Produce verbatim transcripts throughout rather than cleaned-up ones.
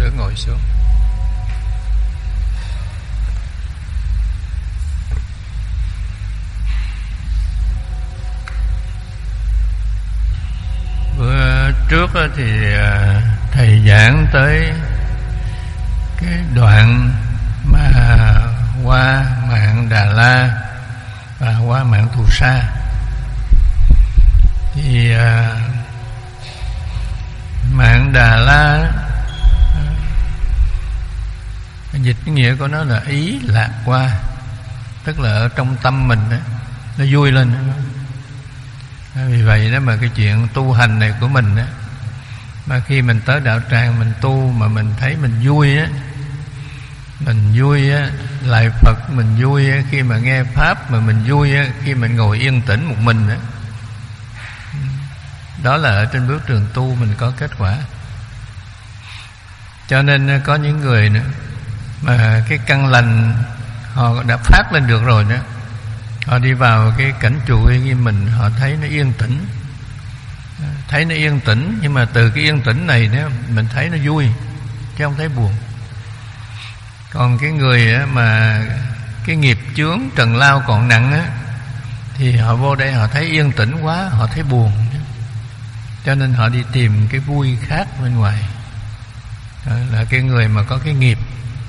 Thử ngồi xuống. Bữa trước thì thầy giảng tới cái đoạn mà qua mạng Đà La và qua mạng Thù Sa. Thì mạng Đà La, dịch nghĩa của nó là ý lạc qua, tức là ở trong tâm mình đó, nó vui lên. Vì vậy đó mà cái chuyện tu hành này của mình đó, mà khi mình tới đạo tràng mình tu mà mình thấy mình vui á, mình vui á, lại Phật mình vui á, khi mà nghe Pháp mà mình vui á, khi mình ngồi yên tĩnh một mình á, đó là ở trên bước đường tu mình có kết quả. Cho nên có những người nữa mà cái căn lành họ đã phát lên được rồi đó, họ đi vào cái cảnh trụ uy nghiêm mình, họ thấy nó yên tĩnh, thấy nó yên tĩnh, nhưng mà từ cái yên tĩnh này đó mình thấy nó vui chứ không thấy buồn. Còn cái người mà cái nghiệp chướng trần lao còn nặng á, thì họ vô đây họ thấy yên tĩnh quá, họ thấy buồn, cho nên họ đi tìm cái vui khác bên ngoài. Đó là cái người mà có cái nghiệp.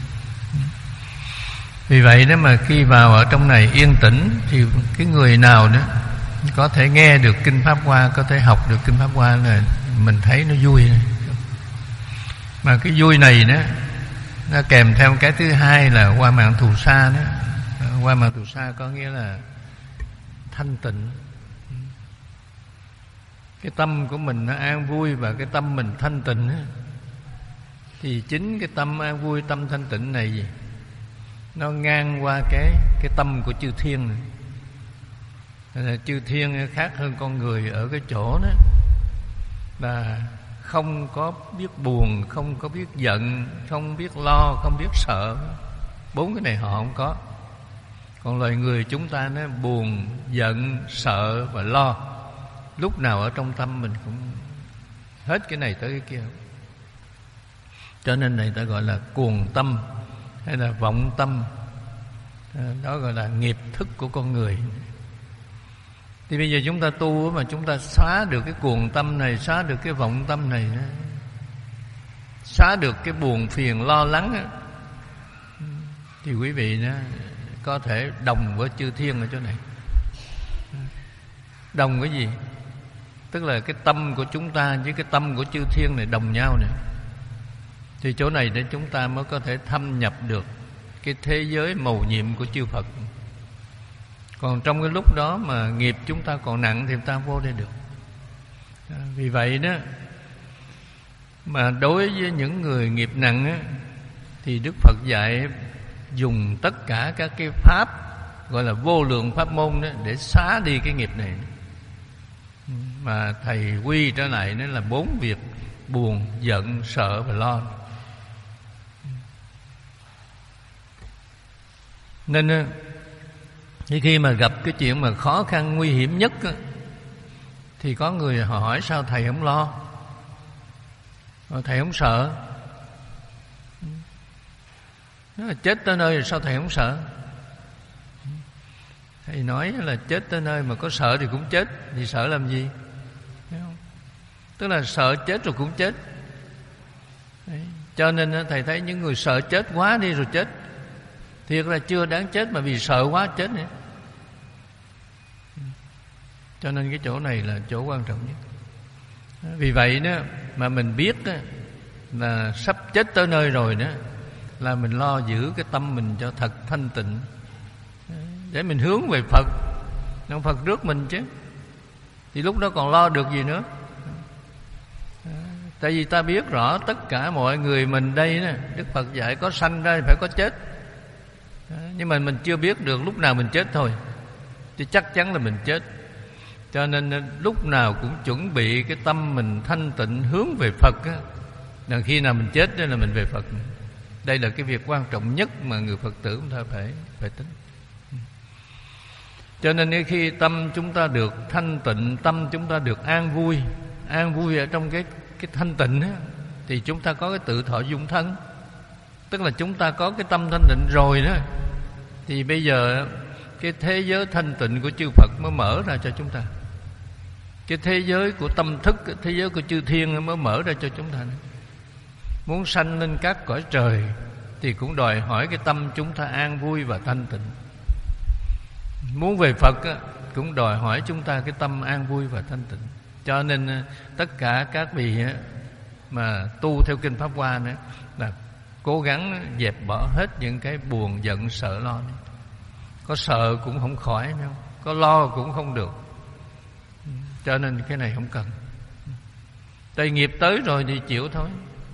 Vì vậy đó mà khi vào ở trong này yên tĩnh, thì cái người nào đó có thể nghe được Kinh Pháp Hoa, có thể học được Kinh Pháp Hoa là mình thấy nó vui. Mà cái vui này đó, nó kèm theo cái thứ hai là qua mạng Thù Sa đó. Qua mạng Thù Sa có nghĩa là thanh tịnh. Cái tâm của mình nó an vui và cái tâm mình thanh tịnh á, thì chính cái tâm an vui, tâm thanh tịnh này gì? Nó ngang qua cái cái tâm của chư thiên này. Là chư thiên khác hơn con người ở cái chỗ đó là không có biết buồn, không có biết giận, không biết lo, không biết sợ. Bốn cái này họ không có. Còn loài người chúng ta nó buồn, giận, sợ và lo. Lúc nào ở trong tâm mình cũng hết cái này tới cái kia. Cho nên này ta gọi là cuồng tâm hay là vọng tâm. Đó gọi là nghiệp thức của con người. Thì bây giờ chúng ta tu mà chúng ta xóa được cái cuồng tâm này, xóa được cái vọng tâm này, xóa được cái buồn phiền lo lắng, thì quý vị đó có thể đồng với chư thiên ở chỗ này. Đồng cái gì? Tức là cái tâm của chúng ta với cái tâm của chư thiên này đồng nhau này. Thì chỗ này để chúng ta mới có thể thâm nhập được cái thế giới mầu nhiệm của chư Phật. Còn trong cái lúc đó mà nghiệp chúng ta còn nặng thì chúng ta vô đây được. Vì vậy đó mà đối với những người nghiệp nặng á, thì Đức Phật dạy dùng tất cả các cái pháp gọi là vô lượng pháp môn đó để xóa đi cái nghiệp này. Mà thầy quy trở lại nó là bốn việc: buồn, giận, sợ và lo. Nên khi mà gặp cái chuyện mà khó khăn nguy hiểm nhất á, thì có người họ hỏi sao thầy không lo, thầy không sợ. Nó là chết tới nơi rồi sao thầy không sợ? Thầy nói là chết tới nơi mà có sợ thì cũng chết, thì sợ làm gì? Thấy không? Tức là sợ chết rồi cũng chết. Đấy. Cho nên thầy thấy những người sợ chết quá đi rồi chết, thiệt là chưa đáng chết mà vì sợ quá chết nữa. Cho nên cái chỗ này là chỗ quan trọng nhất. Vì vậy đó mà mình biết đó, là sắp chết tới nơi rồi đó, là mình lo giữ cái tâm mình cho thật thanh tịnh, để mình hướng về Phật. Ông Phật rước mình chứ, thì lúc đó còn lo được gì nữa. Tại vì ta biết rõ tất cả mọi người mình đây đó, Đức Phật dạy có sanh ra thì phải có chết. Nhưng mà mình chưa biết được lúc nào mình chết thôi, chứ chắc chắn là mình chết. Cho nên lúc nào cũng chuẩn bị cái tâm mình thanh tịnh hướng về Phật á. Là khi nào mình chết đó là mình về Phật. Đây là cái việc quan trọng nhất mà người Phật tử chúng ta phải phải tính. Cho nên khi tâm chúng ta được thanh tịnh, tâm chúng ta được an vui, an vui ở trong cái cái thanh tịnh á, thì chúng ta có cái tự thọ dung thân. Tức là chúng ta có cái tâm thanh tịnh rồi đó, thì bây giờ cái thế giới thanh tịnh của chư Phật mới mở ra cho chúng ta. Cái thế giới của tâm thức, cái thế giới của chư thiên mới mở ra cho chúng ta. Muốn sanh lên các cõi trời thì cũng đòi hỏi cái tâm chúng ta an vui và thanh tịnh. Muốn về Phật cũng đòi hỏi chúng ta cái tâm an vui và thanh tịnh. Cho nên tất cả các vị mà tu theo kinh Pháp Hoa nữa là cố gắng dẹp bỏ hết những cái buồn giận sợ lo này. Có sợ cũng không khỏi đâu, có lo cũng không được. Cho nên cái này không cần. Tại nghiệp tới rồi thì chịu thôi.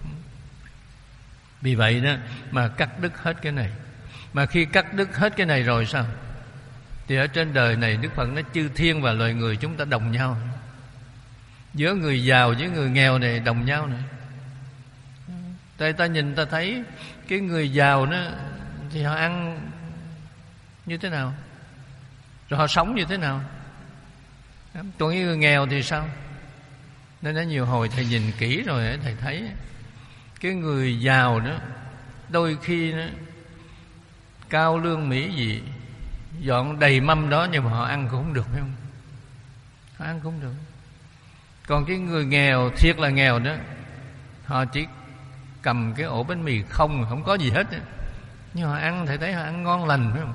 Vì vậy đó mà cắt đứt hết cái này. Mà khi cắt đứt hết cái này rồi sao? Thì ở trên đời này Đức Phật nói chư thiên và loài người chúng ta đồng nhau. Giữa người giàu với người nghèo này đồng nhau này. Tại ta nhìn ta thấy cái người giàu đó thì họ ăn như thế nào, rồi họ sống như thế nào. Còn những người nghèo thì sao? Nên đã nhiều hồi thầy nhìn kỹ rồi thầy thấy cái người giàu đó đôi khi đó, cao lương mỹ gì dọn đầy mâm đó, nhưng mà họ ăn cũng không được, phải không? Họ ăn cũng không được. Còn cái người nghèo, thiệt là nghèo đó, họ chỉ cầm cái ổ bánh mì không, không có gì hết. Nhưng họ ăn, thầy thấy họ ăn ngon lành, phải không?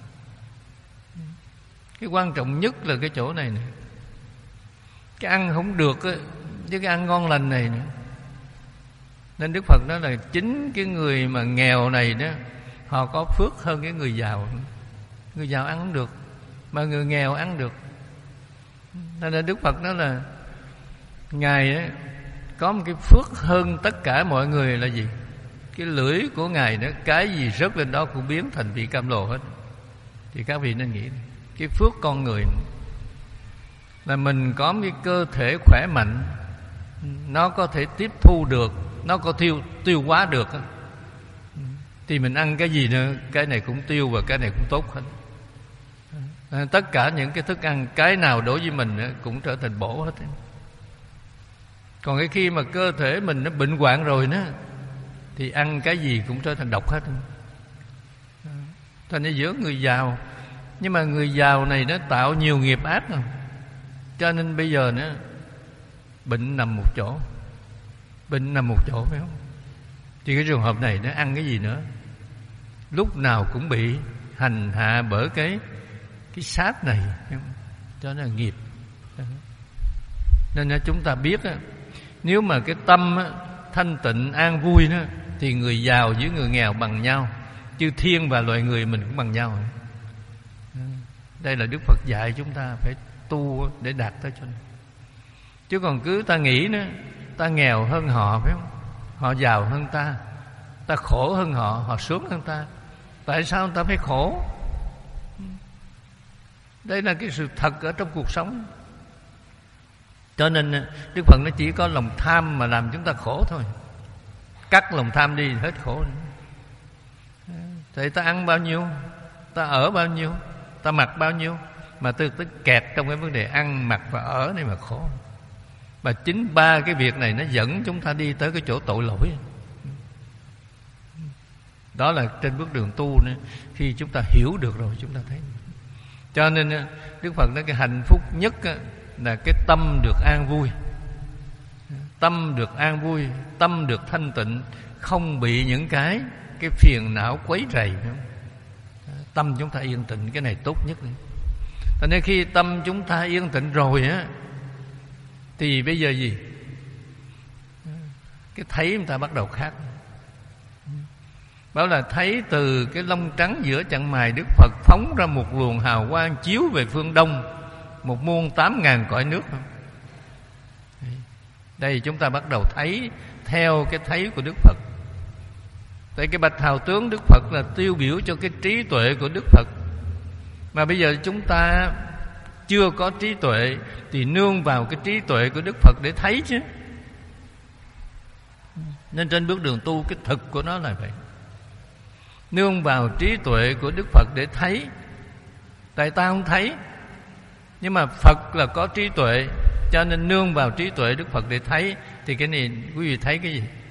Cái quan trọng nhất là cái chỗ này nè. Cái ăn không được với cái ăn ngon lành này nữa. Nên Đức Phật nói là chính cái người mà nghèo này đó, họ có phước hơn cái người giàu. Người giàu ăn không được, mà người nghèo ăn được. Nên là Đức Phật nói là Ngài đó, có một cái phước hơn tất cả mọi người là gì? Cái lưỡi của Ngài đó, cái gì rớt lên đó cũng biến thành vị cam lồ hết. Thì các vị nên nghĩ cái phước con người là mình có một cái cơ thể khỏe mạnh, nó có thể tiếp thu được, nó có tiêu, tiêu hóa được, thì mình ăn cái gì nữa cái này cũng tiêu và cái này cũng tốt hết. Tất cả những cái thức ăn, cái nào đối với mình cũng trở thành bổ hết. Còn cái khi mà cơ thể mình nó bệnh hoạn rồi đó, thì ăn cái gì cũng trở thành độc hết. Thành ra giữa người giàu, nhưng mà người giàu này nó tạo nhiều nghiệp ác rồi, cho nên bây giờ nó bệnh nằm một chỗ, bệnh nằm một chỗ, phải không? Thì cái trường hợp này nó ăn cái gì nữa, lúc nào cũng bị hành hạ bởi cái cái xác này, cho nên là nghiệp. Nên chúng ta biết nếu mà cái tâm thanh tịnh an vui đó, thì người giàu với người nghèo bằng nhau, chư thiên và loài người mình cũng bằng nhau. Đây là Đức Phật dạy chúng ta phải tu để đạt tới cho này. Chứ còn cứ ta nghĩ nữa, ta nghèo hơn họ, phải không? Họ giàu hơn ta, ta khổ hơn họ, họ sướng hơn ta. Tại sao ta phải khổ? Đây là cái sự thật ở trong cuộc sống. Cho nên Đức Phật nó chỉ có lòng tham mà làm chúng ta khổ thôi. Cắt lòng tham đi hết khổ. Thì ta ăn bao nhiêu, ta ở bao nhiêu, ta mặc bao nhiêu, mà tôi tức kẹt trong cái vấn đề ăn, mặc và ở này mà khổ. Mà chính ba cái việc này nó dẫn chúng ta đi tới cái chỗ tội lỗi. Đó là trên bước đường tu nữa, khi chúng ta hiểu được rồi chúng ta thấy. Cho nên Đức Phật nói cái hạnh phúc nhất là cái tâm được an vui. Tâm được an vui, tâm được thanh tịnh, không bị những cái cái phiền não quấy rầy. Tâm chúng ta yên tịnh, cái này tốt nhất. Cho nên khi tâm chúng ta yên tịnh rồi á, thì bây giờ gì? Cái thấy chúng ta bắt đầu khác. Bảo là thấy từ cái lông trắng giữa chặng mày Đức Phật phóng ra một luồng hào quang chiếu về phương đông, một muôn tám ngàn cõi nước. Đây chúng ta bắt đầu thấy theo cái thấy của Đức Phật. Tại cái bạch hào tướng Đức Phật là tiêu biểu cho cái trí tuệ của Đức Phật. Mà bây giờ chúng ta chưa có trí tuệ thì nương vào cái trí tuệ của Đức Phật để thấy chứ. Nên trên bước đường tu cái thực của nó là vậy. Nương vào trí tuệ của Đức Phật để thấy. Tại ta không thấy, nhưng mà Phật là có trí tuệ, cho nên nương vào trí tuệ Đức Phật để thấy. Thì cái này quý vị thấy cái gì?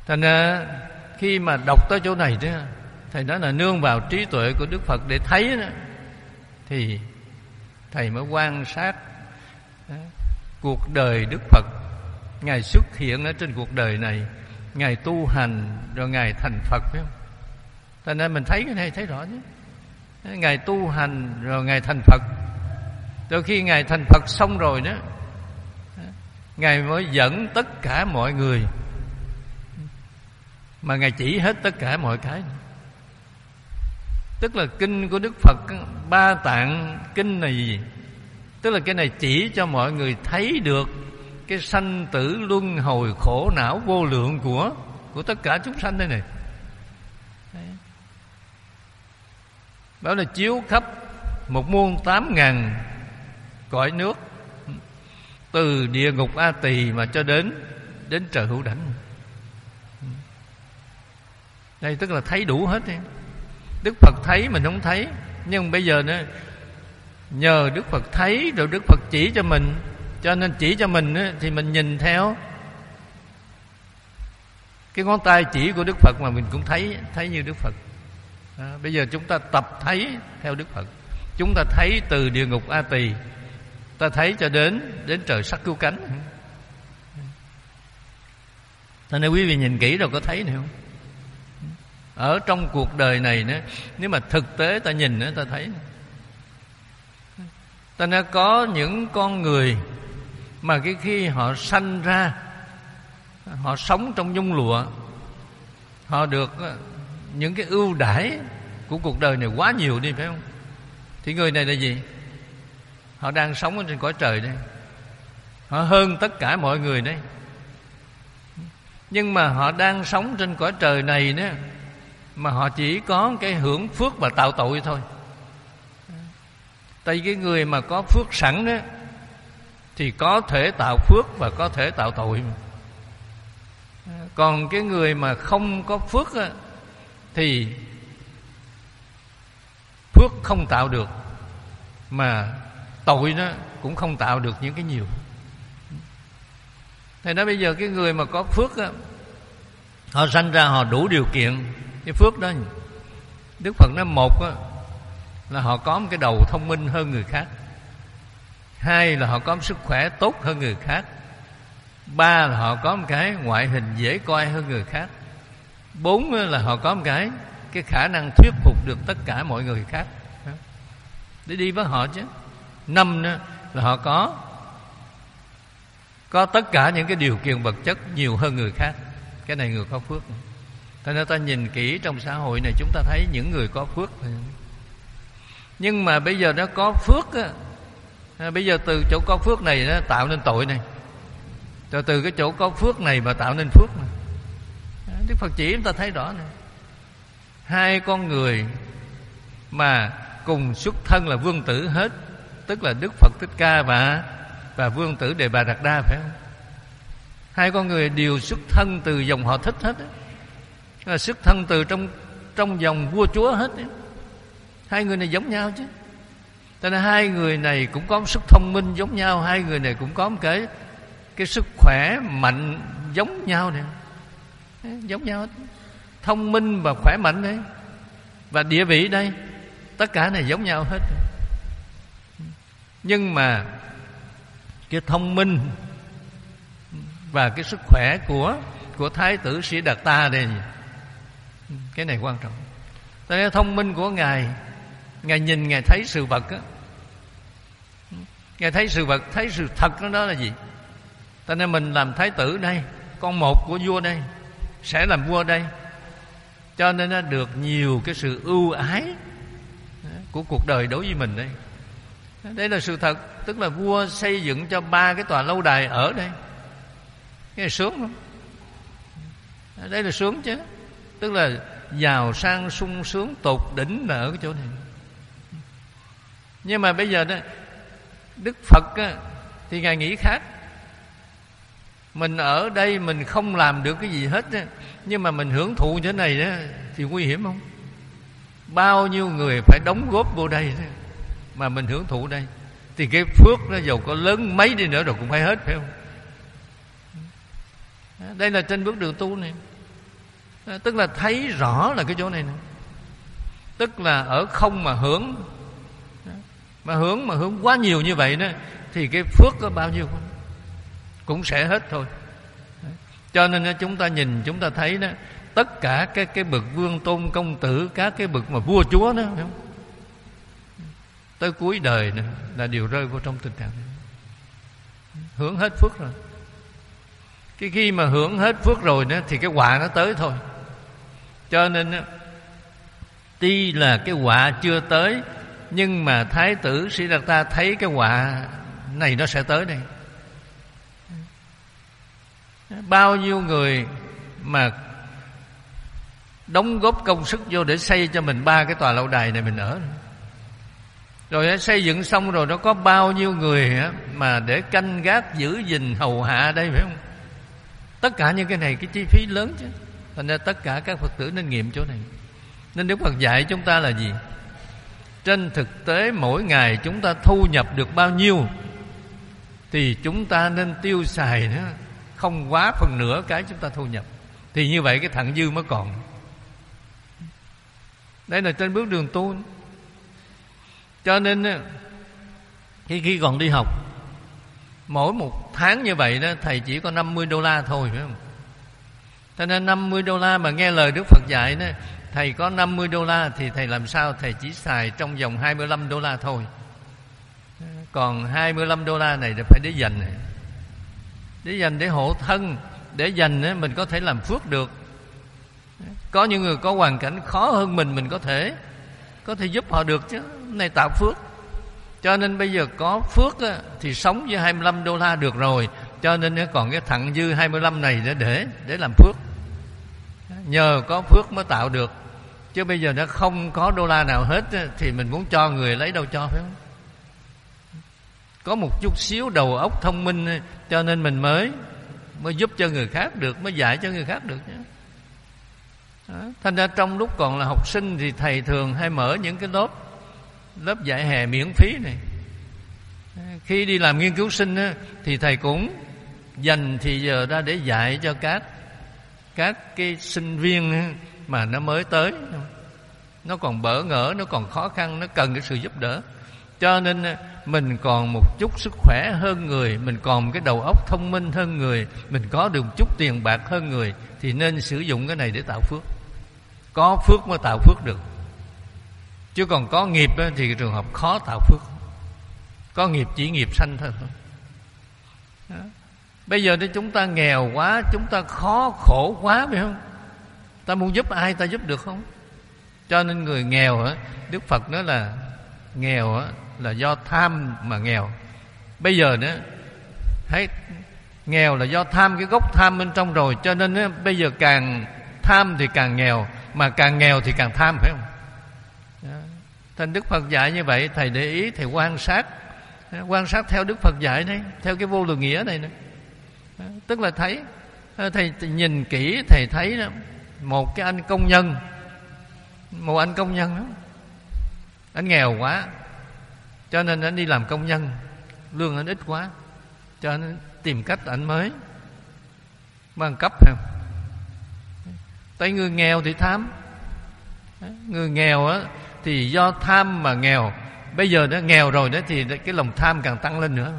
Thành ra khi mà đọc tới chỗ này đó, thầy nói là nương vào trí tuệ của Đức Phật để thấy đó, thì thầy mới quan sát đó, cuộc đời Đức Phật. Ngài xuất hiện ở trên cuộc đời này, Ngài tu hành rồi Ngài thành Phật, phải không? Thành ra mình thấy cái này thấy rõ chứ. Ngài tu hành rồi Ngài thành Phật. Rồi khi Ngài thành Phật xong rồi đó, Ngài mới dẫn tất cả mọi người, mà Ngài chỉ hết tất cả mọi cái. Tức là kinh của Đức Phật, Ba Tạng kinh này gì? Tức là cái này chỉ cho mọi người thấy được cái sanh tử luân hồi khổ não vô lượng của của tất cả chúng sanh đây này. Đó là chiếu khắp một muôn tám ngàn cõi nước, từ địa ngục A Tỳ mà cho đến đến trời Hữu Đảnh. Đây tức là thấy đủ hết đi. Đức Phật thấy mình không thấy, nhưng bây giờ nữa nhờ Đức Phật thấy rồi Đức Phật chỉ cho mình, cho nên chỉ cho mình thì mình nhìn theo cái ngón tay chỉ của Đức Phật mà mình cũng thấy thấy như Đức Phật. À, bây giờ chúng ta tập thấy theo Đức Phật. Chúng ta thấy từ địa ngục A Tỳ, ta thấy cho đến đến trời sắc cứu cánh. Thế nên quý vị nhìn kỹ rồi có thấy này không? Ở trong cuộc đời này nữa, nếu mà thực tế ta nhìn nữa, ta thấy. Ta đã có những con người mà cái khi họ sanh ra, họ sống trong nhung lụa, họ được những cái ưu đãi của cuộc đời này quá nhiều đi, phải không? Thì người này là gì? Họ đang sống ở trên cõi trời đây, họ hơn tất cả mọi người đấy. Nhưng mà họ đang sống trên cõi trời này đó, mà họ chỉ có cái hưởng phước và tạo tội thôi. Tại cái người mà có phước sẵn đó thì có thể tạo phước và có thể tạo tội. Còn cái người mà không có phước đó, thì phước không tạo được, mà tội nó cũng không tạo được những cái nhiều. Thế đó, bây giờ cái người mà có phước đó, họ sanh ra họ đủ điều kiện cái phước đó. Đức Phật nói một đó, là họ có một cái đầu thông minh hơn người khác. Hai là họ có một sức khỏe tốt hơn người khác. Ba là họ có một cái ngoại hình dễ coi hơn người khác. Bốn là họ có một cái cái khả năng thuyết phục được tất cả mọi người khác để đi với họ chứ. Năm nữa là họ có có tất cả những cái điều kiện vật chất nhiều hơn người khác. Cái này người có phước. Thế nên ta nhìn kỹ trong xã hội này, chúng ta thấy những người có phước. Nhưng mà bây giờ nó có phước á, bây giờ từ chỗ có phước này nó tạo nên tội này, rồi từ cái chỗ có phước này mà tạo nên phước này. Đức Phật chỉ chúng ta thấy rõ này. Hai con người mà cùng xuất thân là vương tử hết, tức là Đức Phật Thích Ca và và vương tử Đề Bà Đạt Đa, phải không? Hai con người đều xuất thân từ dòng họ Thích hết, là xuất thân từ trong trong dòng vua chúa hết. Hai người này giống nhau chứ. Cho nên hai người này cũng có một sức thông minh giống nhau, hai người này cũng có một cái cái sức khỏe mạnh giống nhau này, giống nhau hết. Thông minh và khỏe mạnh đấy, và địa vị đây, tất cả này giống nhau hết. Nhưng mà cái thông minh và cái sức khỏe của của Thái tử Sĩ Đạt Ta đây, cái này quan trọng. Tại nên thông minh của ngài, ngài nhìn ngài thấy sự vật á, ngài thấy sự vật, thấy sự thật đó, đó là gì? Tại nên mình làm thái tử đây, con một của vua đây, sẽ làm vua đây, cho nên nó được nhiều cái sự ưu ái của cuộc đời đối với mình đây. Đây là sự thật. Tức là vua xây dựng cho ba cái tòa lâu đài ở đây, cái này sướng không? Đây là sướng chứ. Tức là giàu sang sung sướng tột đỉnh là ở cái chỗ này. Nhưng mà bây giờ đó, Đức Phật á, thì ngài nghĩ khác. Mình ở đây mình không làm được cái gì hết á, nhưng mà mình hưởng thụ như thế này đó, thì nguy hiểm không? Bao nhiêu người phải đóng góp vô đây đó, mà mình hưởng thụ đây, thì cái phước nó dầu có lớn mấy đi nữa rồi cũng phải hết, phải không? Đây là trên bước đường tu này. Tức là thấy rõ là cái chỗ này nè. Tức là ở không mà hưởng, mà hưởng mà hưởng quá nhiều như vậy đó, thì cái phước có bao nhiêu cũng sẽ hết thôi. Cho nên chúng ta nhìn, chúng ta thấy đó, tất cả cái cái bậc vương tôn công tử, các cái bậc mà vua chúa đó, tới cuối đời nữa là đều rơi vô trong tình trạng này. Hưởng hết phước rồi. Cái khi mà hưởng hết phước rồi đó, thì cái họa nó tới thôi. Cho nên đó, tuy là cái họa chưa tới, nhưng mà Thái tử Siddhartha thấy cái họa này nó sẽ tới đây. Bao nhiêu người mà đóng góp công sức vô để xây cho mình ba cái tòa lâu đài này mình ở, rồi xây dựng xong rồi nó có bao nhiêu người mà để canh gác giữ gìn hầu hạ đây, phải không? Tất cả những cái này cái chi phí lớn chứ. Thành ra tất cả các Phật tử nên nghiệm chỗ này. Nên Đức Phật dạy chúng ta là gì? Trên thực tế mỗi ngày chúng ta thu nhập được bao nhiêu thì chúng ta nên tiêu xài nữa, không quá phần nửa cái chúng ta thu nhập. Thì như vậy cái thặng dư mới còn. Đây là trên bước đường tu. Cho nên khi, khi còn đi học, mỗi một tháng như vậy đó, thầy chỉ có năm mươi đô la thôi, phải không? Cho nên năm mươi đô la mà nghe lời Đức Phật dạy đó, thầy có năm mươi đô la thì thầy làm sao? Thầy chỉ xài trong vòng hai mươi lăm đô la thôi. Còn hai mươi lăm đô la này là phải để dành này. Để dành để hộ thân, để dành mình có thể làm phước được. Có những người có hoàn cảnh khó hơn mình, mình có thể có thể giúp họ được chứ. Này tạo phước. Cho nên bây giờ có phước thì sống với hai mươi lăm đô la được rồi. Cho nên còn cái thặng dư hai mươi lăm này để để để làm phước. Nhờ có phước mới tạo được. Chứ bây giờ nó không có đô la nào hết thì mình muốn cho người lấy đâu cho, phải không? Có một chút xíu đầu óc thông minh cho nên mình mới mới giúp cho người khác được, mới dạy cho người khác được nhé. Đó. Thành ra trong lúc còn là học sinh thì thầy thường hay mở những cái lớp lớp dạy hè miễn phí này. Khi đi làm nghiên cứu sinh á, thì thầy cũng dành thì giờ ra để dạy cho các các cái sinh viên mà nó mới tới, nó còn bỡ ngỡ, nó còn khó khăn, nó cần cái sự giúp đỡ. Cho nên mình còn một chút sức khỏe hơn người, mình còn cái đầu óc thông minh hơn người, mình có được một chút tiền bạc hơn người, thì nên sử dụng cái này để tạo phước. Có phước mới tạo phước được. Chứ còn có nghiệp thì trường hợp khó tạo phước. Có nghiệp chỉ nghiệp sanh thôi. Đó. Bây giờ thì chúng ta nghèo quá, chúng ta khó khổ quá, phải không? Ta muốn giúp ai ta giúp được không? Cho nên người nghèo á, Đức Phật nói là nghèo á là do tham mà nghèo. Bây giờ nữa thấy nghèo là do tham, cái gốc tham bên trong rồi. Cho nên á, bây giờ càng tham thì càng nghèo, mà càng nghèo thì càng tham, phải không? Đó. Thành Đức Phật dạy như vậy, thầy để ý, thầy quan sát, quan sát theo Đức Phật dạy này, theo cái vô lượng nghĩa này nè. Tức là thấy, thầy nhìn kỹ thầy thấy đó, một cái anh công nhân, một anh công nhân đó, anh nghèo quá, cho nên anh đi làm công nhân, lương anh ít quá, cho nên tìm cách anh mới bằng cấp, phải không? Tại người nghèo thì tham, người nghèo á thì do tham mà nghèo. Bây giờ nó nghèo rồi đó thì cái lòng tham càng tăng lên nữa.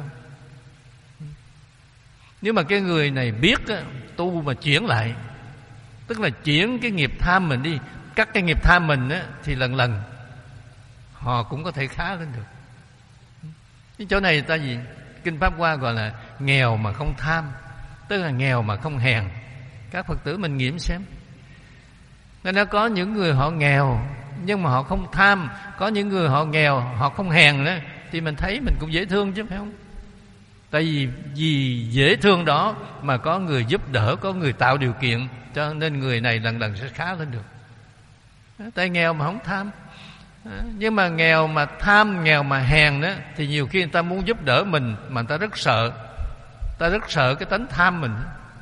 Nếu mà cái người này biết á, tu mà chuyển lại, tức là chuyển cái nghiệp tham mình đi, cắt cái nghiệp tham mình á, thì lần lần họ cũng có thể khá lên được. Cái chỗ này ta gì? Kinh Pháp Hoa gọi là nghèo mà không tham, tức là nghèo mà không hèn. Các Phật tử mình nghiệm xem. Nên nó có những người họ nghèo nhưng mà họ không tham, có những người họ nghèo họ không hèn nữa, thì mình thấy mình cũng dễ thương chứ, phải không? Tại vì vì dễ thương đó mà có người giúp đỡ, có người tạo điều kiện, cho nên người này lần lần sẽ khá lên được. Tại nghèo mà không tham. Nhưng mà nghèo mà tham, nghèo mà hèn đó, thì nhiều khi người ta muốn giúp đỡ mình mà người ta rất sợ. Ta rất sợ cái tánh tham mình.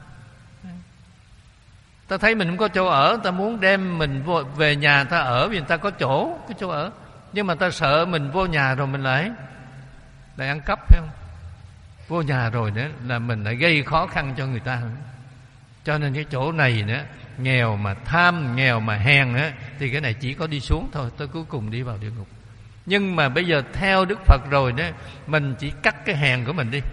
Ta thấy mình không có chỗ ở, ta muốn đem mình vô, về nhà ta ở, vì người ta có chỗ, có chỗ ở. Nhưng mà ta sợ mình vô nhà rồi mình lại lại ăn cắp, phải không? Vô nhà rồi nữa là mình lại gây khó khăn cho người ta. Cho nên cái chỗ này nữa nghèo mà tham, nghèo mà hèn á, thì cái này chỉ có đi xuống thôi, tới cuối cùng đi vào địa ngục. Nhưng mà bây giờ theo Đức Phật rồi đó, mình chỉ cắt cái hèn của mình đi,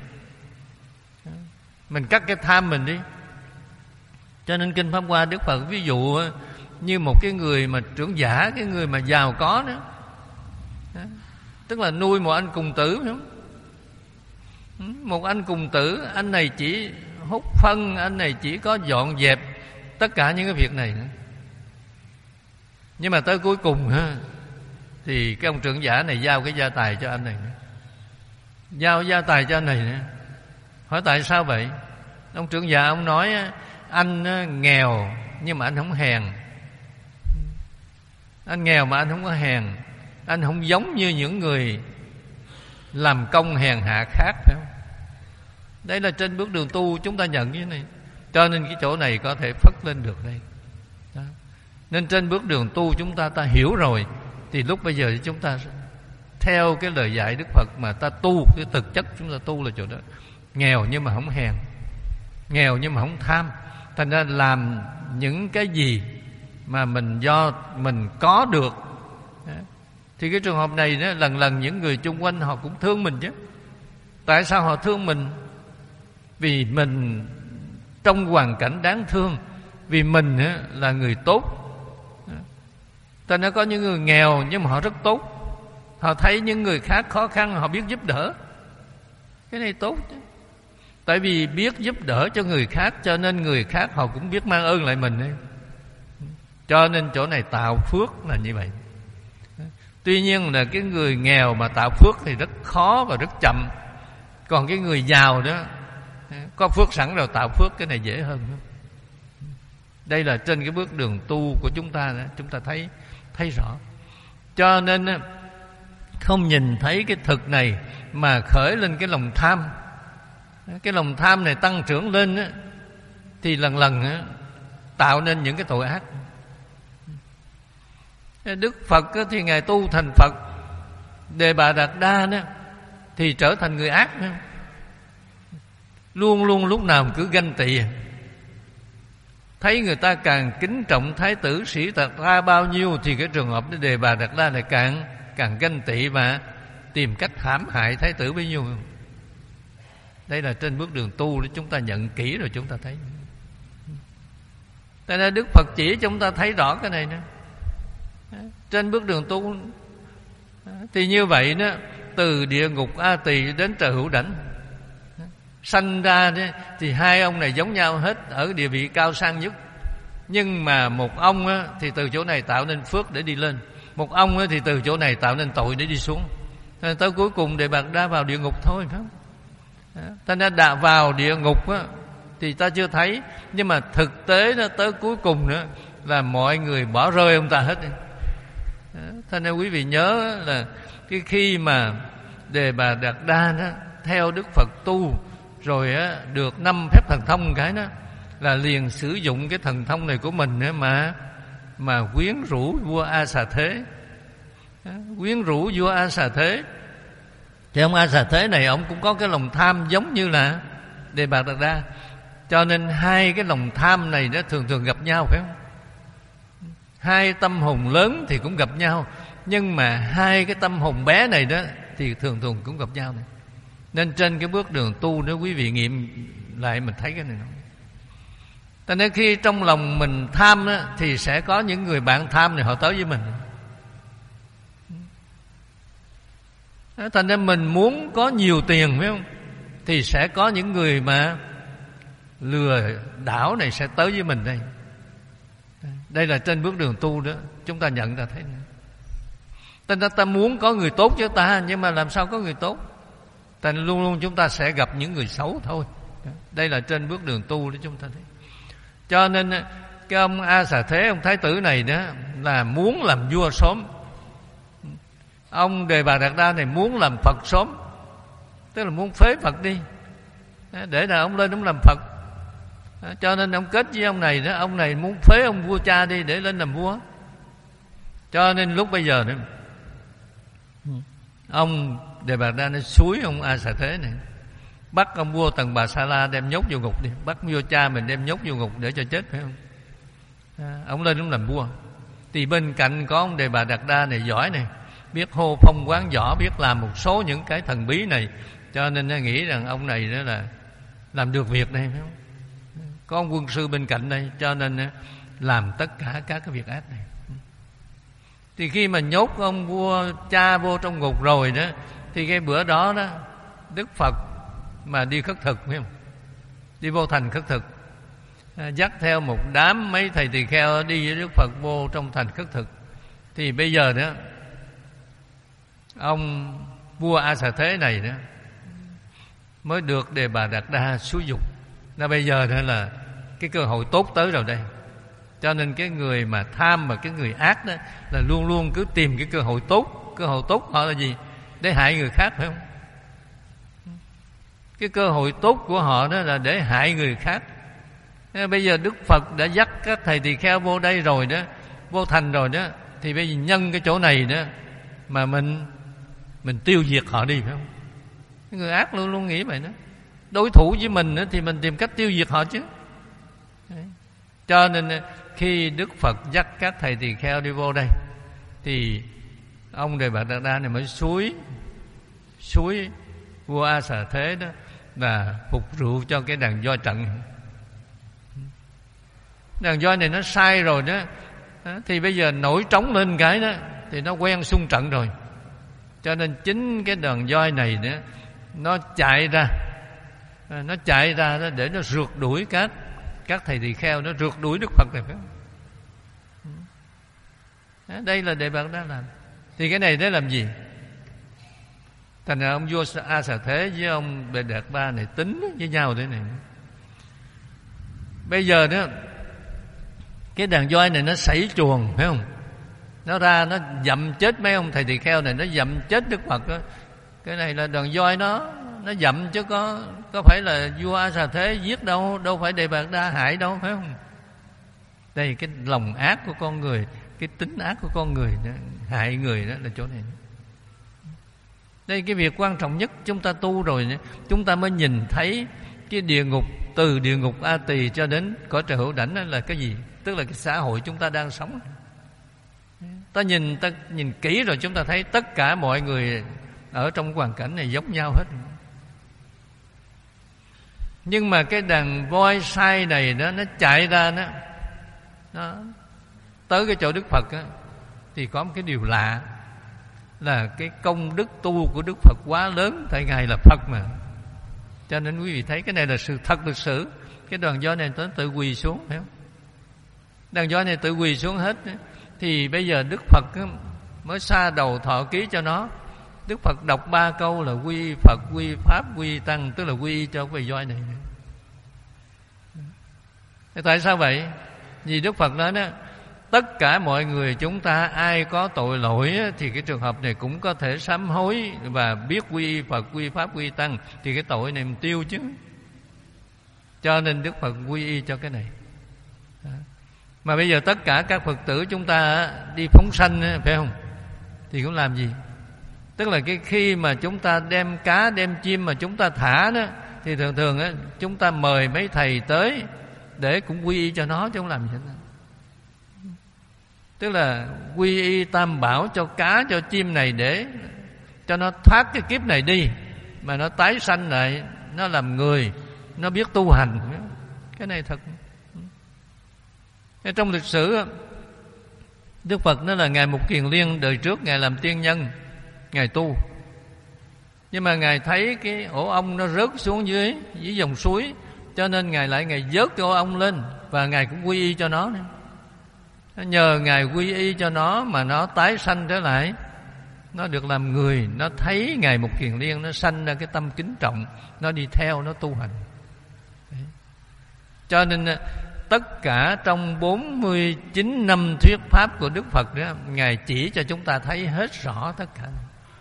mình cắt cái tham mình đi. Cho nên Kinh Pháp Hoa Đức Phật ví dụ như một cái người mà trưởng giả, cái người mà giàu có đó, tức là nuôi một anh cùng tử, phải không? Một anh cùng tử, anh này chỉ hút phân, anh này chỉ có dọn dẹp tất cả những cái việc này nữa. Nhưng mà tới cuối cùng ha, thì cái ông trưởng giả này giao cái gia tài cho anh này nữa. Giao gia tài cho anh này nữa. Hỏi tại sao vậy? Ông trưởng giả ông nói anh nghèo nhưng mà anh không hèn. Anh nghèo mà anh không có hèn. Anh không giống như những người làm công hèn hạ khác, phải không? Đây là trên bước đường tu chúng ta nhận như thế này. Cho nên cái chỗ này có thể phất lên được đây. Đó. Nên trên bước đường tu chúng ta ta hiểu rồi, thì lúc bây giờ chúng ta theo cái lời dạy Đức Phật mà ta tu, cái thực chất chúng ta tu là chỗ đó. Nghèo nhưng mà không hèn, nghèo nhưng mà không tham. Thành ra làm những cái gì mà mình do mình có được. Thì cái trường hợp này đó, lần lần những người chung quanh họ cũng thương mình chứ. Tại sao họ thương mình? Vì mình trong hoàn cảnh đáng thương, vì mình là người tốt. Ta nói có những người nghèo nhưng mà họ rất tốt, họ thấy những người khác khó khăn họ biết giúp đỡ. Cái này tốt chứ. Tại vì biết giúp đỡ cho người khác, cho nên người khác họ cũng biết mang ơn lại mình ấy. Cho nên chỗ này tạo phước là như vậy. Tuy nhiên là cái người nghèo mà tạo phước thì rất khó và rất chậm. Còn cái người giàu đó có phước sẵn rồi tạo phước, cái này dễ hơn. Đây là trên cái bước đường tu của chúng ta đó, chúng ta thấy thấy rõ. Cho nên không nhìn thấy cái thực này mà khởi lên cái lòng tham. Cái lòng tham này tăng trưởng lên đó, thì lần lần đó, tạo nên những cái tội ác. Đức Phật thì Ngài tu thành Phật, Đề Bà Đạt Đa đó thì trở thành người ác nữa. Luôn luôn lúc nào cứ ganh tị. Thấy người ta càng kính trọng Thái tử Sĩ Đạt Đa bao nhiêu, thì cái trường hợp Đề Bà Đạt Đa lại càng càng ganh tị và tìm cách hãm hại Thái tử bấy nhiêu. Đây là trên bước đường tu để chúng ta nhận kỹ rồi chúng ta thấy. Tại nên Đức Phật chỉ chúng ta thấy rõ cái này nữa. Trên bước đường tu thì như vậy đó, từ địa ngục A Tỳ đến trời Hữu Đảnh sanh ra đó, thì hai ông này giống nhau hết, ở địa vị cao sang nhất. Nhưng mà một ông á, thì từ chỗ này tạo nên phước để đi lên, một ông á, thì từ chỗ này tạo nên tội để đi xuống. Nên tới cuối cùng Đề Bà Đạt Đa vào địa ngục thôi, phải không? Ta đã đã vào địa ngục á, thì ta chưa thấy, nhưng mà thực tế nó tới cuối cùng nữa là mọi người bỏ rơi ông ta hết. Thế nên quý vị nhớ là cái khi mà Đề Bà Đạt Đa đó theo Đức Phật tu rồi á, được năm phép thần thông cái đó là liền sử dụng cái thần thông này của mình á, mà mà quyến rũ vua A Xà Thế, quyến rũ vua A Xà Thế. Thì ông A Xà Thế này ông cũng có cái lòng tham giống như là Đề Bà Đạt Đa. Cho nên hai cái lòng tham này nó thường thường gặp nhau, phải không? Hai tâm hồn lớn thì cũng gặp nhau, nhưng mà hai cái tâm hồn bé này đó thì thường thường cũng gặp nhau này. Nên trên cái bước đường tu nếu quý vị nghiệm lại mình thấy cái này. Cho nên khi trong lòng mình tham đó, thì sẽ có những người bạn tham này họ tới với mình. Thành ra mình muốn có nhiều tiền, phải không? Thì sẽ có những người mà lừa đảo này sẽ tới với mình đây. Đây là trên bước đường tu đó, chúng ta nhận ra thấy. Ta, ta, ta muốn có người tốt cho ta, nhưng mà làm sao có người tốt? Thành luôn luôn chúng ta sẽ gặp những người xấu thôi. Đây là trên bước đường tu đó chúng ta thấy. Cho nên cái ông A Xà Thế, ông Thái tử này đó là muốn làm vua sớm. Ông Đề Bà Đạt Đa này muốn làm Phật sớm, tức là muốn phế Phật đi, để là ông lên ông làm Phật. Cho nên ông kết với ông này đó, ông này muốn phế ông vua cha đi để lên làm vua. Cho nên lúc bây giờ đó, ông Đề Bà Đạt Đa nó xúi ông A Xà Thế này, bắt ông vua Tần Bà Sa La đem nhốt vô ngục đi, bắt vua cha mình đem nhốt vô ngục để cho chết, phải không? à, ông lên ông làm vua. Thì bên cạnh có ông Đề Bà Đạt Đa này giỏi này, biết hô phong quán võ, biết làm một số những cái thần bí này, cho nên nó nghĩ rằng ông này đó là làm được việc này, phải không? Có ông quân sư bên cạnh đây, cho nên làm tất cả các cái việc ác này. Thì khi mà nhốt ông vua cha vô trong ngục rồi đó, thì cái bữa đó đó Đức Phật mà đi khất thực, phải không? Đi vô thành khất thực, dắt theo một đám mấy thầy tỳ kheo đi với Đức Phật vô trong thành khất thực. Thì bây giờ đó ông vua A Xà Thế này đó mới được Đề Bà Đạt Đa xúi dục. Là bây giờ đó là cái cơ hội tốt tới rồi đây. Cho nên cái người mà tham và cái người ác đó là luôn luôn cứ tìm cái cơ hội tốt. Cơ hội tốt họ là gì? Để hại người khác, phải không? Cái cơ hội tốt của họ đó là để hại người khác. Bây giờ Đức Phật đã dắt các thầy tỳ kheo vô đây rồi đó, vô thành rồi đó, thì bây giờ nhân cái chỗ này đó mà mình mình tiêu diệt họ đi, phải không? Cái người ác luôn luôn nghĩ vậy đó. Đối thủ với mình đó, thì mình tìm cách tiêu diệt họ chứ. Đấy. Cho nên khi Đức Phật dắt các thầy tỳ kheo đi vô đây, thì ông Đề Bà Đạt Đa này mới suối suối vua A Xà Thế đó là phục rượu cho cái đàn voi trận. Đàn voi này nó sai rồi đó, thì bây giờ nổi trống lên cái đó thì nó quen xung trận rồi. Cho nên chính cái đàn voi này đó, nó chạy ra nó chạy ra đó để nó rượt đuổi các các thầy tỳ kheo, nó rượt đuổi Đức Phật này, phải không? Đây là Đề Bà Đạt Đa làm. Thì cái này để làm gì? Thành ra ông vua A Xà Thế với ông Đề Đạt Đa này tính với nhau thế này. Bây giờ đó cái đàn voi này nó sảy chuồng, phải không? Nó ra nó dậm chết mấy ông thầy tỳ kheo này, nó dậm chết Đức Phật đó. Cái này là đàn voi nó nó dậm chứ có có phải là vua A Xà Thế giết đâu, đâu phải Đề Bà Đạt Đa hại đâu, phải không? Đây cái lòng ác của con người, cái tính ác của con người đó, hại người đó là chỗ này. Đây cái việc quan trọng nhất chúng ta tu rồi, chúng ta mới nhìn thấy cái địa ngục, từ địa ngục A Tỳ cho đến cõi trời hữu đảnh là cái gì? Tức là cái xã hội chúng ta đang sống. Ta nhìn ta nhìn kỹ rồi chúng ta thấy tất cả mọi người ở trong hoàn cảnh này giống nhau hết. Nhưng mà cái đàn voi sai này đó, nó chạy ra đó, nó tới cái chỗ Đức Phật đó, thì có một cái điều lạ là cái công đức tu của Đức Phật quá lớn, tại Ngài là Phật mà. Cho nên quý vị thấy cái này là sự thật lịch sử. Cái đoàn voi này tới tự quỳ xuống, phải không? Đàn voi này tự quỳ xuống hết. Thì bây giờ Đức Phật mới xa đầu thọ ký cho nó. Đức Phật đọc ba câu là quy Phật, quy Pháp, quy Tăng, tức là quy cho cái voi này. Tại sao vậy? Vì Đức Phật nói đó, tất cả mọi người chúng ta ai có tội lỗi thì cái trường hợp này cũng có thể sám hối và biết quy Phật, quy Pháp, quy Tăng, thì cái tội này mình tiêu chứ. Cho nên Đức Phật quy y cho cái này. Mà bây giờ tất cả các Phật tử chúng ta đi phóng sanh, phải không? Thì cũng làm gì? Tức là cái khi mà chúng ta đem cá, đem chim mà chúng ta thả đó, thì thường thường á, chúng ta mời mấy thầy tới để cũng quy y cho nó, chứ không làm gì hết. Tức là quy y tam bảo cho cá, cho chim này để cho nó thoát cái kiếp này đi, mà nó tái sanh lại, nó làm người, nó biết tu hành. Cái này thật. Trong lịch sử Đức Phật nó là Ngài Mục Kiền Liên, đời trước Ngài làm tiên nhân, Ngài tu. Nhưng mà Ngài thấy cái ổ ong nó rớt xuống dưới dưới dòng suối, cho nên Ngài lại Ngài vớt cái ổ ong lên, và Ngài cũng quy y cho nó nữa. Nhờ Ngài quy y cho nó mà nó tái sanh trở lại, nó được làm người, nó thấy Ngài Mục Kiền Liên, nó sanh ra cái tâm kính trọng, nó đi theo, nó tu hành. Đấy. Cho nên tất cả trong bốn mươi chín năm thuyết pháp của Đức Phật đó, Ngài chỉ cho chúng ta thấy hết rõ tất cả.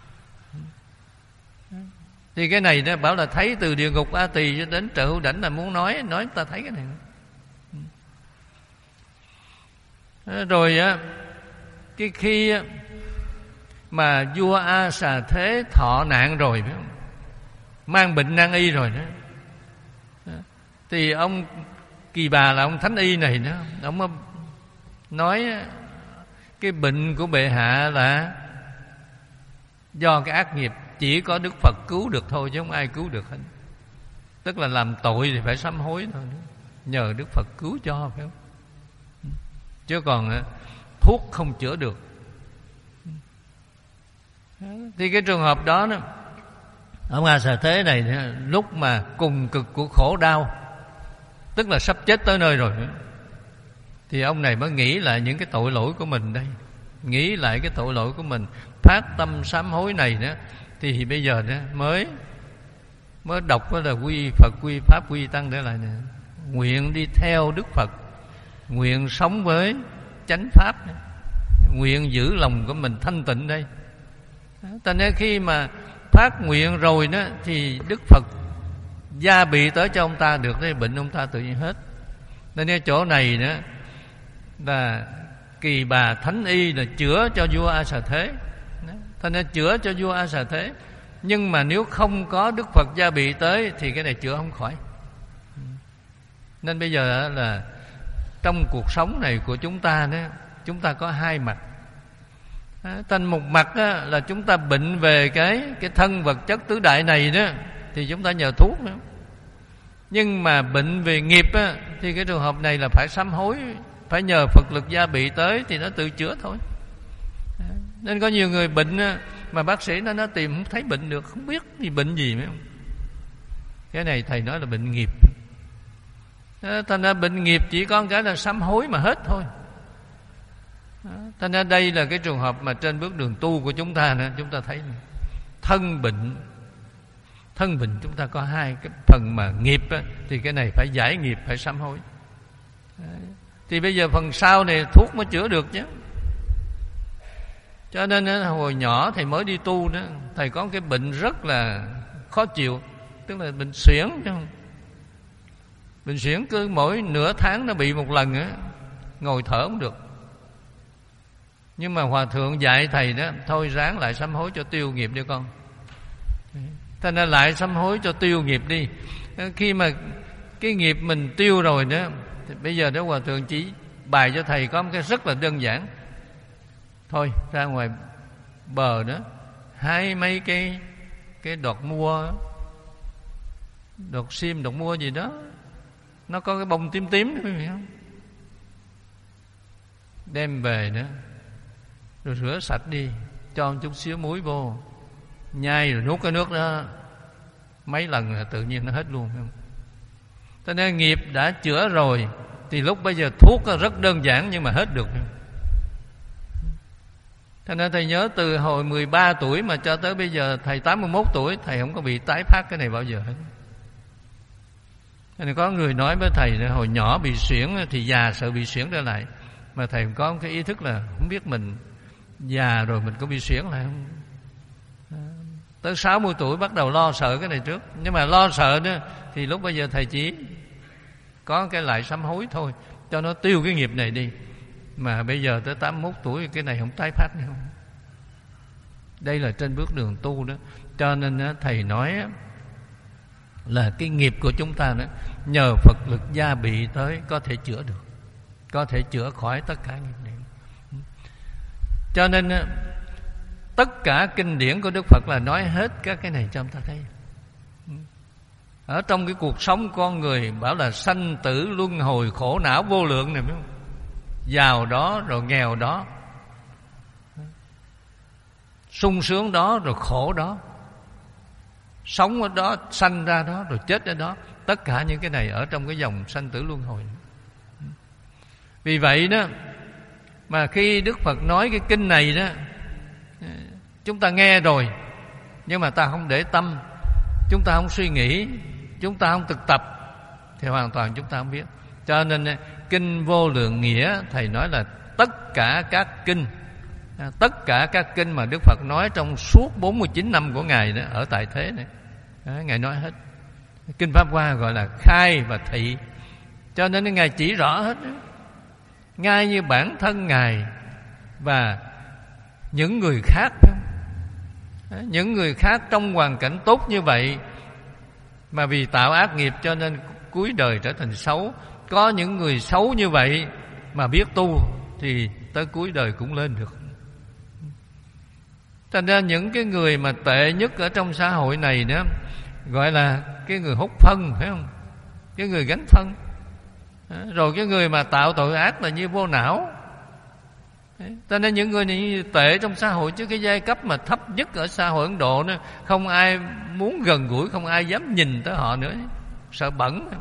Thì cái này đó bảo là thấy từ địa ngục A Tỳ cho đến trời hữu đảnh, là muốn nói nói ta thấy cái này. Rồi á, cái khi mà vua A Xà Thế thọ nạn rồi, mang bệnh nan y rồi đó, thì ông Kỳ Bà là ông Thánh Y này đó, ông nói cái bệnh của bệ hạ là do cái ác nghiệp, chỉ có Đức Phật cứu được thôi chứ không ai cứu được hết. Tức là làm tội thì phải sám hối thôi, nhờ Đức Phật cứu cho, phải không? Chứ còn thuốc không chữa được. Thì cái trường hợp đó, đó ông A Xà Thế này lúc mà cùng cực của khổ đau, tức là sắp chết tới nơi rồi, thì ông này mới nghĩ lại những cái tội lỗi của mình đây, nghĩ lại cái tội lỗi của mình, phát tâm sám hối này đó, thì bây giờ đó mới mới đọc đó là quy Phật, quy Pháp, quy Tăng để lại nè. Nguyện đi theo Đức Phật, nguyện sống với chánh Pháp, nguyện giữ lòng của mình thanh tịnh đây. Cho nên khi mà phát nguyện rồi đó thì Đức Phật gia bị tới cho ông ta được, cái bệnh ông ta tự nhiên hết. Nên cái chỗ này đó là Kỳ Bà Thánh Y là chữa cho vua A Xà Thế. Thành ra chữa cho vua A Xà Thế. Nhưng mà nếu không có Đức Phật gia bị tới thì cái này chữa không khỏi. Nên bây giờ là trong cuộc sống này của chúng ta đó, chúng ta có hai mặt. Thành một mặt đó, là chúng ta bệnh về cái cái thân vật chất tứ đại này đó, thì chúng ta nhờ thuốc nữa. Nhưng mà bệnh về nghiệp á, thì cái trường hợp này là phải sám hối, phải nhờ Phật lực gia bị tới thì nó tự chữa thôi. Nên có nhiều người bệnh á, mà bác sĩ nó nó tìm không thấy bệnh được, không biết gì bệnh gì phải không? Cái này thầy nói là bệnh nghiệp. Thành ra bệnh nghiệp chỉ có cái là sám hối mà hết thôi. Thành ra đây là cái trường hợp mà trên bước đường tu của chúng ta nữa, chúng ta thấy thân bệnh. Thân bệnh chúng ta có hai cái phần mà nghiệp á, thì cái này phải giải nghiệp, phải sám hối. Thì bây giờ phần sau này thuốc mới chữa được chứ. Cho nên hồi nhỏ thầy mới đi tu đó, thầy có cái bệnh rất là khó chịu, tức là bệnh suyễn chứ không. Bệnh suyễn cứ mỗi nửa tháng nó bị một lần á, ngồi thở không được. Nhưng mà Hòa Thượng dạy thầy đó, thôi ráng lại sám hối cho tiêu nghiệp đi con. Thành ra lại sám hối cho tiêu nghiệp đi. Khi mà cái nghiệp mình tiêu rồi đó, thì bây giờ đó Hòa Thượng chỉ bài cho thầy có một cái rất là đơn giản. Thôi ra ngoài bờ đó, hái mấy cái cái đọt mua, đọt sim, đọt mua gì đó, nó có cái bông tím tím đó, phải không? Đem về đó, rồi rửa sạch đi, cho một chút xíu muối vô, nhai rồi nuốt cái nước đó mấy lần là tự nhiên nó hết luôn, phải không? Cho nên nghiệp đã chữa rồi thì lúc bây giờ thuốc rất đơn giản nhưng mà hết được. Cho nên thầy nhớ từ hồi mười ba tuổi mà cho tới bây giờ thầy tám mươi mốt tuổi, thầy không có bị tái phát cái này bao giờ hết. Cho nên có người nói với thầy hồi nhỏ bị suyễn thì già sợ bị suyễn trở lại. Mà thầy có cái ý thức là không biết mình già rồi mình có bị suyễn lại không. Tới sáu mươi tuổi bắt đầu lo sợ cái này trước. Nhưng mà lo sợ đó thì lúc bây giờ thầy chỉ có cái lại sám hối thôi, cho nó tiêu cái nghiệp này đi. Mà bây giờ tới tám mươi mốt tuổi cái này không tái phát nữa không. Đây là trên bước đường tu đó. Cho nên thầy nói là cái nghiệp của chúng ta đó, nhờ Phật lực gia bị tới có thể chữa được, có thể chữa khỏi tất cả nghiệp này. Cho nên tất cả kinh điển của Đức Phật là nói hết các cái này cho chúng ta thấy. Ở trong cái cuộc sống con người bảo là sanh tử luân hồi khổ não vô lượng này, phải không? Giàu đó rồi nghèo đó, sung sướng đó rồi khổ đó, sống ở đó, sanh ra đó rồi chết ở đó. Tất cả những cái này ở trong cái dòng sanh tử luân hồi. Vì vậy đó mà khi Đức Phật nói cái kinh này đó, chúng ta nghe rồi nhưng mà ta không để tâm, chúng ta không suy nghĩ, chúng ta không thực tập thì hoàn toàn chúng ta không biết. Cho nên kinh Vô Lượng Nghĩa thầy nói là tất cả các kinh, tất cả các kinh mà Đức Phật nói trong suốt bốn mươi chín năm của Ngài đó, ở tại thế này, Ngài nói hết. Kinh Pháp Hoa gọi là khai và thị. Cho nên Ngài chỉ rõ hết đó. Ngay như bản thân Ngài và những người khác, những người khác trong hoàn cảnh tốt như vậy mà vì tạo ác nghiệp cho nên cuối đời trở thành xấu. Có những người xấu như vậy mà biết tu thì tới cuối đời cũng lên được. Thành ra những cái người mà tệ nhất ở trong xã hội này đó gọi là cái người hút phân, phải không? Cái người gánh phân. Rồi cái người mà tạo tội ác là như vô não. Cho nên những người này tệ trong xã hội, chứ cái giai cấp mà thấp nhất ở xã hội Ấn Độ đó, không ai muốn gần gũi, không ai dám nhìn tới họ nữa, sợ bẩn.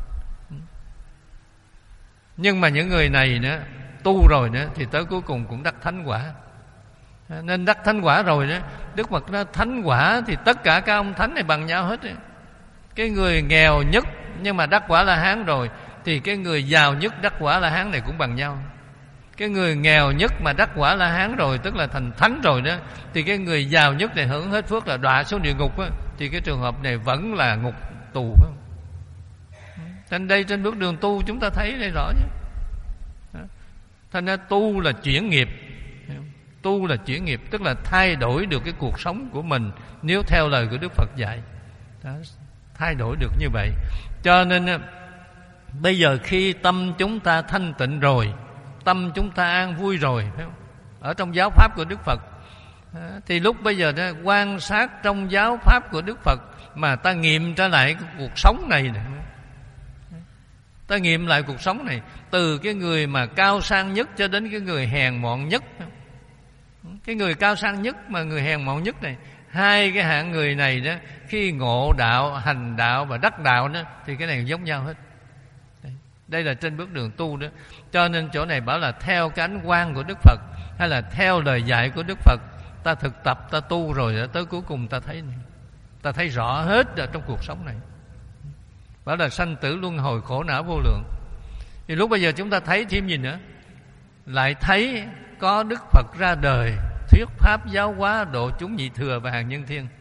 Nhưng mà những người này nữa tu rồi nữa thì tới cuối cùng cũng đắc thánh quả. Nên đắc thánh quả rồi đó, Đức Phật nói thánh quả thì tất cả các ông thánh này bằng nhau hết. Cái người nghèo nhất nhưng mà đắc quả La Hán rồi thì cái người giàu nhất đắc quả La Hán này cũng bằng nhau. Cái người nghèo nhất mà đắc quả La Hán rồi, tức là thành thánh rồi đó, thì cái người giàu nhất này hưởng hết phước là đọa xuống địa ngục á, thì cái trường hợp này vẫn là ngục tù. Trên đây trên bước đường tu chúng ta thấy đây rõ chứ. Thành ra tu là chuyển nghiệp. Tu là chuyển nghiệp, tức là thay đổi được cái cuộc sống của mình nếu theo lời của Đức Phật dạy. Đó, thay đổi được như vậy. Cho nên bây giờ khi tâm chúng ta thanh tịnh rồi, tâm chúng ta an vui rồi, phải không? Ở trong giáo pháp của Đức Phật, thì lúc bây giờ đó, quan sát trong giáo pháp của Đức Phật mà ta nghiệm trở lại cái cuộc sống này, này. Ta nghiệm lại cuộc sống này, từ cái người mà cao sang nhất cho đến cái người hèn mọn nhất. Cái người cao sang nhất mà người hèn mọn nhất này, hai cái hạng người này đó, khi ngộ đạo, hành đạo và đắc đạo đó, thì cái này giống nhau hết. Đây là trên bước đường tu đó. Cho nên chỗ này bảo là theo cái ánh quang của Đức Phật, hay là theo lời dạy của Đức Phật, ta thực tập, ta tu rồi đó, tới cuối cùng ta thấy này, ta thấy rõ hết ở trong cuộc sống này. Bảo là sanh tử luân hồi, khổ não vô lượng. Thì lúc bây giờ chúng ta thấy thêm gì nữa? Lại thấy có Đức Phật ra đời, thuyết pháp giáo hóa độ chúng nhị thừa và hàng nhân thiên.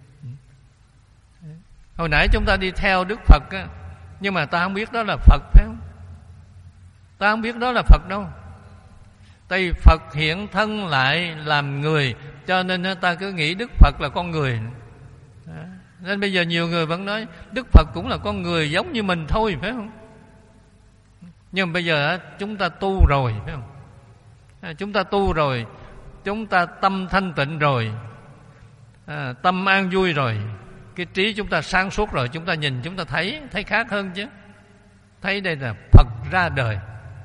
Hồi nãy chúng ta đi theo Đức Phật á, nhưng mà ta không biết đó là Phật, phải không? Ta không biết đó là Phật đâu. Tại vì Phật hiện thân lại làm người, cho nên ta cứ nghĩ Đức Phật là con người. Nên bây giờ nhiều người vẫn nói Đức Phật cũng là con người giống như mình thôi, phải không? Nhưng mà bây giờ chúng ta tu rồi, phải không? Chúng ta tu rồi, chúng ta tâm thanh tịnh rồi, à, tâm an vui rồi, cái trí chúng ta sáng suốt rồi, chúng ta nhìn chúng ta thấy thấy khác hơn chứ. Thấy đây là Phật ra đời.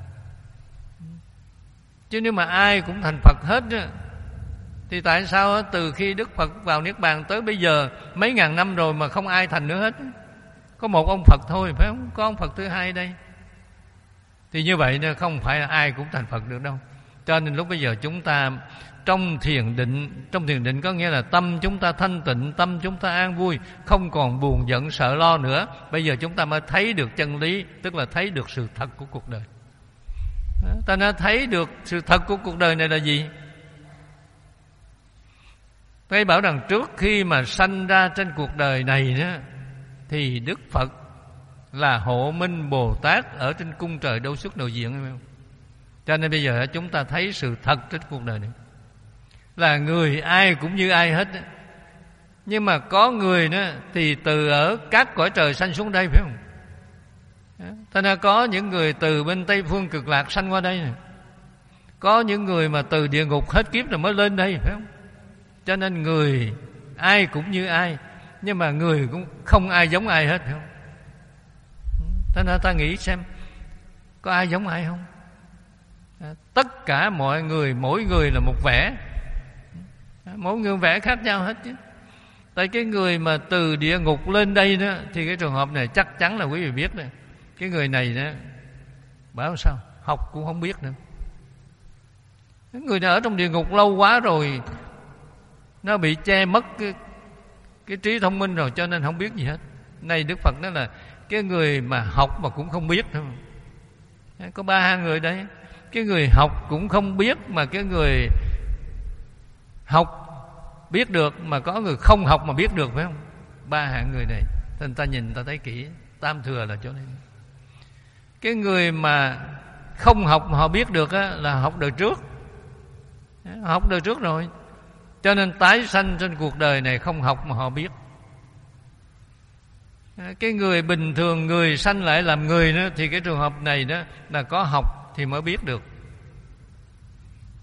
Chứ nếu mà ai cũng thành Phật hết á, thì tại sao từ khi Đức Phật vào Niết Bàn tới bây giờ mấy ngàn năm rồi mà không ai thành nữa hết? Có một ông Phật thôi, phải không? Có ông Phật thứ hai đây. Thì như vậy không phải là ai cũng thành Phật được đâu. Cho nên lúc bây giờ chúng ta trong thiền định, trong thiền định có nghĩa là tâm chúng ta thanh tịnh, tâm chúng ta an vui, không còn buồn giận sợ lo nữa. Bây giờ chúng ta mới thấy được chân lý, tức là thấy được sự thật của cuộc đời. Ta đã thấy được sự thật của cuộc đời này là gì? Tôi bảo rằng trước khi mà sanh ra trên cuộc đời này đó, thì Đức Phật là Hộ Minh Bồ Tát ở trên cung trời Đâu Xuất Nội Diện, phải không? Cho nên bây giờ chúng ta thấy sự thật trên cuộc đời này là người ai cũng như ai hết. Nhưng mà có người nữa thì từ ở các cõi trời sanh xuống đây, phải không? Thế nên có những người từ bên Tây Phương Cực Lạc sanh qua đây này. Có những người mà từ địa ngục hết kiếp rồi mới lên đây, phải không? Cho nên người ai cũng như ai, nhưng mà người cũng không ai giống ai hết, phải không? Thế nên ta nghĩ xem có ai giống ai không? Tất cả mọi người, mỗi người là một vẻ, mỗi người vẽ khác nhau hết chứ. Tại cái người mà từ địa ngục lên đây đó, thì cái trường hợp này chắc chắn là quý vị biết đấy. Cái người này đó, bảo sao học cũng không biết nữa. Cái người này ở trong địa ngục lâu quá rồi, nó bị che mất cái, cái trí thông minh rồi, cho nên không biết gì hết. Này Đức Phật nói là cái người mà học mà cũng không biết thôi. Có ba hai người đấy. Cái người học cũng không biết, mà cái người học biết được, mà có người không học mà biết được, phải không? Ba hạng người này. Nên ta nhìn ta thấy kỹ, tam thừa là chỗ này. Cái người mà không học mà họ biết được á, là học đời trước. Học đời trước rồi, cho nên tái sanh trên cuộc đời này không học mà họ biết. Cái người bình thường, người sanh lại làm người nữa, thì cái trường hợp này đó là có học thì mới biết được.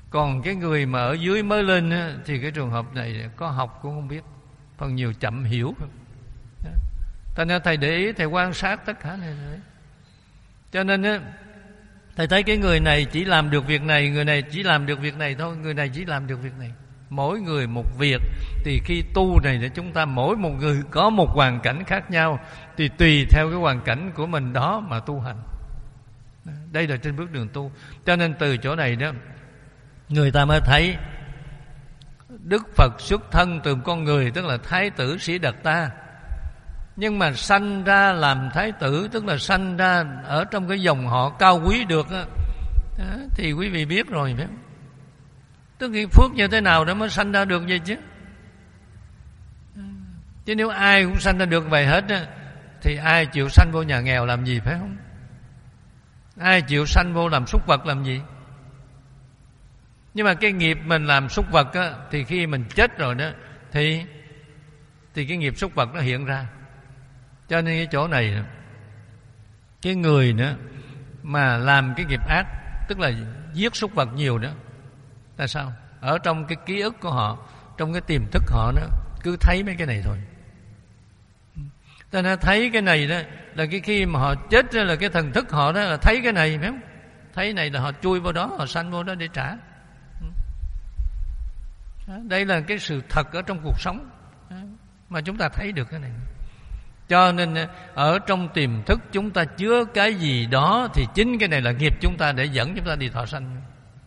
Còn cái người mà ở dưới mới lên á, thì cái trường hợp này có học cũng không biết, phần nhiều chậm hiểu. Cho nên thầy để ý, thầy quan sát tất cả này đấy. Cho nên á, thầy thấy cái người này chỉ làm được việc này, người này chỉ làm được việc này thôi, người này chỉ làm được việc này. Mỗi người một việc. Thì khi tu này để chúng ta mỗi một người có một hoàn cảnh khác nhau, thì tùy theo cái hoàn cảnh của mình đó mà tu hành. Đây là trên bước đường tu. Cho nên từ chỗ này đó, người ta mới thấy Đức Phật xuất thân từ con người, tức là Thái tử Sĩ Đạt Ta. Nhưng mà sanh ra làm Thái tử, tức là sanh ra ở trong cái dòng họ cao quý được đó, thì quý vị biết rồi phải không? Tức là phước như thế nào đó mới sanh ra được vậy chứ. Chứ nếu ai cũng sanh ra được vậy hết á, thì ai chịu sanh vô nhà nghèo làm gì, phải không? Ai chịu sanh vô làm súc vật làm gì? Nhưng mà cái nghiệp mình làm súc vật á, thì khi mình chết rồi đó, Thì Thì cái nghiệp súc vật nó hiện ra. Cho nên cái chỗ này, cái người nữa mà làm cái nghiệp ác, tức là giết súc vật nhiều đó, là sao? Ở trong cái ký ức của họ, trong cái tiềm thức họ đó, cứ thấy mấy cái này thôi. Ta đã thấy cái này đó, là cái khi mà họ chết là cái thần thức họ đó là thấy cái này, phải không? Thấy này là họ chui vào đó, họ sanh vô đó để trả. Đây là cái sự thật ở trong cuộc sống mà chúng ta thấy được cái này. Cho nên ở trong tiềm thức chúng ta chứa cái gì đó, thì chính cái này là nghiệp chúng ta để dẫn chúng ta đi thọ sanh.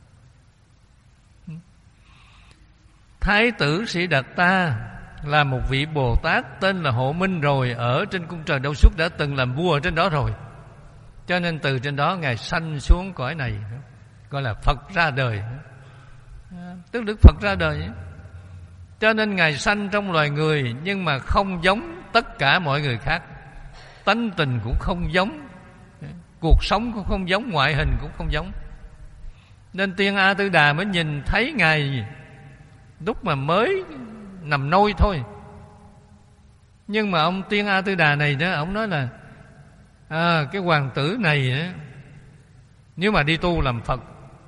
Thái tử Sĩ Đạt Ta là một vị Bồ Tát tên là Hộ Minh rồi, ở trên cung trời Đâu Xuất đã từng làm vua ở trên đó rồi. Cho nên từ trên đó Ngài sanh xuống cõi này, gọi là Phật ra đời, tức Đức Phật ra đời. Cho nên Ngài sanh trong loài người, nhưng mà không giống tất cả mọi người khác. Tánh tình cũng không giống, cuộc sống cũng không giống, ngoại hình cũng không giống. Nên Tiên A Tư Đà mới nhìn thấy Ngài lúc mà mới nằm nôi thôi. Nhưng mà ông Tiên A Tư Đà này đó, ông nói là à, cái hoàng tử này đó, nếu mà đi tu làm Phật,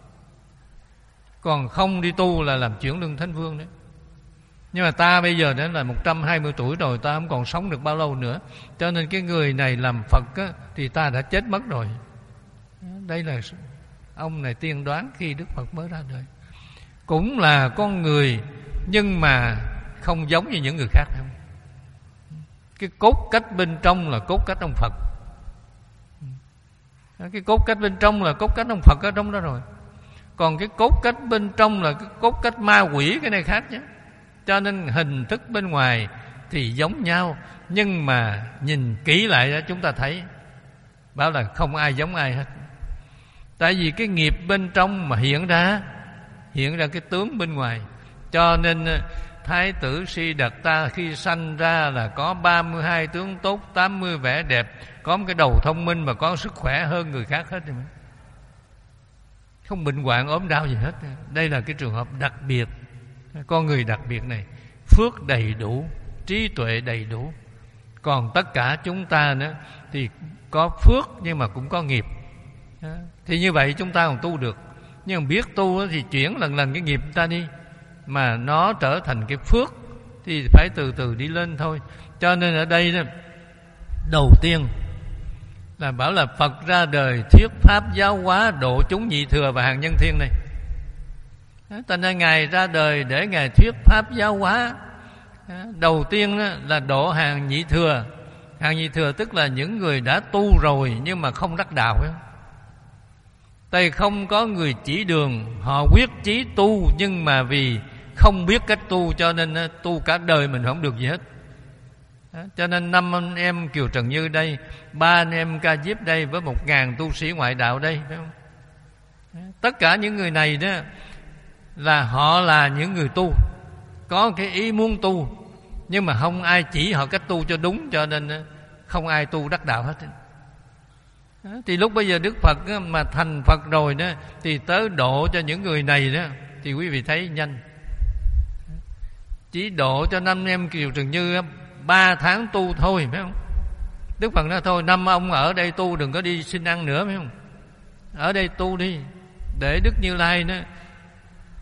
còn không đi tu là làm chuyển luân thánh vương đấy. Nhưng mà ta bây giờ đã là một trăm hai mươi tuổi rồi, ta không còn sống được bao lâu nữa. Cho nên cái người này làm Phật á, thì ta đã chết mất rồi. Đây là ông này tiên đoán khi Đức Phật mới ra đời. Cũng là con người, nhưng mà không giống như những người khác, không? Cái cốt cách bên trong là cốt cách ông Phật. Cái cốt cách bên trong là cốt cách ông Phật ở trong đó rồi. Còn cái cốt cách bên trong là cái cốt cách ma quỷ, cái này khác chứ. Cho nên hình thức bên ngoài thì giống nhau, nhưng mà nhìn kỹ lại đó chúng ta thấy bảo là không ai giống ai hết. Tại vì cái nghiệp bên trong mà hiện ra, hiện ra cái tướng bên ngoài. Cho nên Thái tử Si Đạt Ta khi sanh ra là có ba mươi hai tướng tốt, tám mươi vẻ đẹp, có một cái đầu thông minh và có sức khỏe hơn người khác hết rồi. Không bệnh hoạn ốm đau gì hết. Đây là cái trường hợp đặc biệt. Con người đặc biệt này phước đầy đủ, trí tuệ đầy đủ. Còn tất cả chúng ta nữa thì có phước nhưng mà cũng có nghiệp. Thì như vậy chúng ta còn tu được. Nhưng mà biết tu thì chuyển lần lần cái nghiệp ta đi, mà nó trở thành cái phước thì phải từ từ đi lên thôi. Cho nên ở đây đó, đầu tiên là bảo là Phật ra đời thuyết pháp giáo hóa độ chúng nhị thừa và hàng nhân thiên này. Thành ra Ngài ra đời để Ngài thuyết pháp giáo hóa. Đầu tiên là độ hàng nhị thừa. Hàng nhị thừa tức là những người đã tu rồi nhưng mà không đắc đạo. Tại không có người chỉ đường, họ quyết chí tu, nhưng mà vì không biết cách tu cho nên tu cả đời mình không được gì hết. Cho nên năm anh em Kiều Trần Như đây, ba anh em Ca Diếp đây, với một ngàn tu sĩ ngoại đạo đây, phải không? Tất cả những người này đó là họ là những người tu, có cái ý muốn tu, nhưng mà không ai chỉ họ cách tu cho đúng, cho nên không ai tu đắc đạo hết. Thì lúc bây giờ Đức Phật mà thành Phật rồi đó, thì tới độ cho những người này đó, thì quý vị thấy nhanh. Chỉ độ cho năm em Kiều Trần Như ba tháng tu thôi, phải không? Đức Phật nói thôi, năm ông ở đây tu, đừng có đi xin ăn nữa, phải không? Ở đây tu đi, để Đức Như Lai đó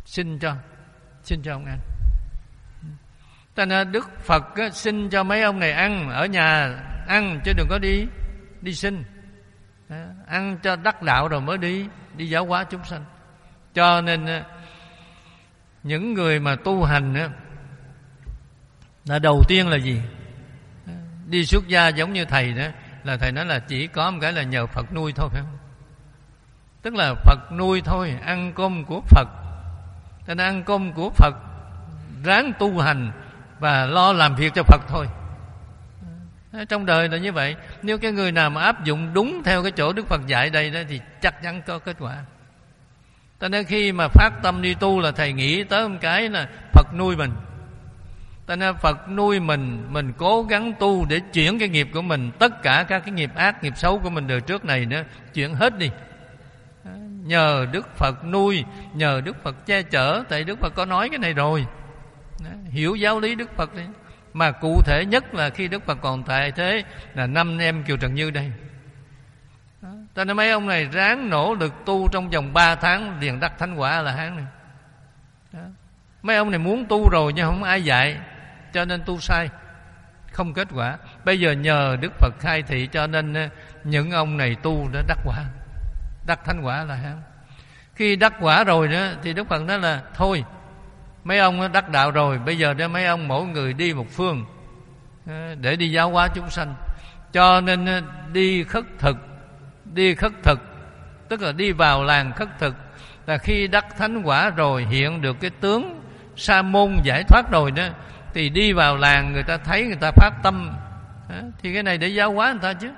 xin cho xin cho ông ăn. Ta nên Đức Phật á, xin cho mấy ông này ăn ở nhà ăn, chứ đừng có đi đi xin. Ăn cho đắc đạo rồi mới đi đi giáo hóa chúng sanh. Cho nên những người mà tu hành á, là đầu tiên là gì? Đi xuất gia giống như thầy đó, là thầy nói là chỉ có một cái là nhờ Phật nuôi thôi, phải không? Tức là Phật nuôi thôi, ăn cơm của Phật. Cho nên ăn cơm của Phật, ráng tu hành và lo làm việc cho Phật thôi. Trong đời là như vậy. Nếu cái người nào mà áp dụng đúng theo cái chỗ Đức Phật dạy đây đó, thì chắc chắn có kết quả. Cho nên khi mà phát tâm đi tu là thầy nghĩ tới một cái là Phật nuôi mình. Cho nên Phật nuôi mình, mình cố gắng tu để chuyển cái nghiệp của mình, tất cả các cái nghiệp ác, nghiệp xấu của mình đời trước này nữa, chuyển hết đi. Nhờ Đức Phật nuôi, nhờ Đức Phật che chở. Tại Đức Phật có nói cái này rồi. Hiểu giáo lý Đức Phật đi. Mà cụ thể nhất là khi Đức Phật còn tại thế, là năm em Kiều Trần Như đây. Cho nên mấy ông này ráng nỗ lực tu trong vòng ba tháng liền đắc thánh quả là hán này. Đó. Mấy ông này muốn tu rồi nhưng không ai dạy, cho nên tu sai, không kết quả. Bây giờ nhờ Đức Phật khai thị, cho nên những ông này tu đã đắc quả, đắc thánh quả là hán. Khi đắc quả rồi nữa thì Đức Phật nói là thôi, mấy ông đắc đạo rồi, bây giờ để mấy ông mỗi người đi một phương để đi giáo hóa chúng sanh. Cho nên đi khất thực, đi khất thực tức là đi vào làng khất thực, là khi đắc thánh quả rồi, hiện được cái tướng sa môn giải thoát rồi đó, thì đi vào làng người ta thấy, người ta phát tâm, thì cái này để giáo hóa người ta chứ.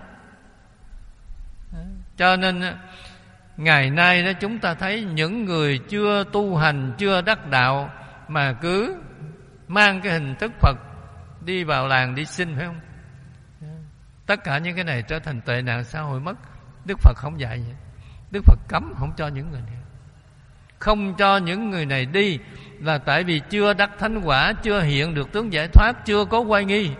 Cho nên ngày nay đó chúng ta thấy những người chưa tu hành, chưa đắc đạo mà cứ mang cái hình thức Phật đi vào làng đi xin, phải không? Tất cả những cái này trở thành tệ nạn xã hội mất. Đức Phật không dạy vậy. Đức Phật cấm không cho những người này, không cho những người này đi, là tại vì chưa đắc thánh quả, chưa hiện được tướng giải thoát, chưa có oai nghi.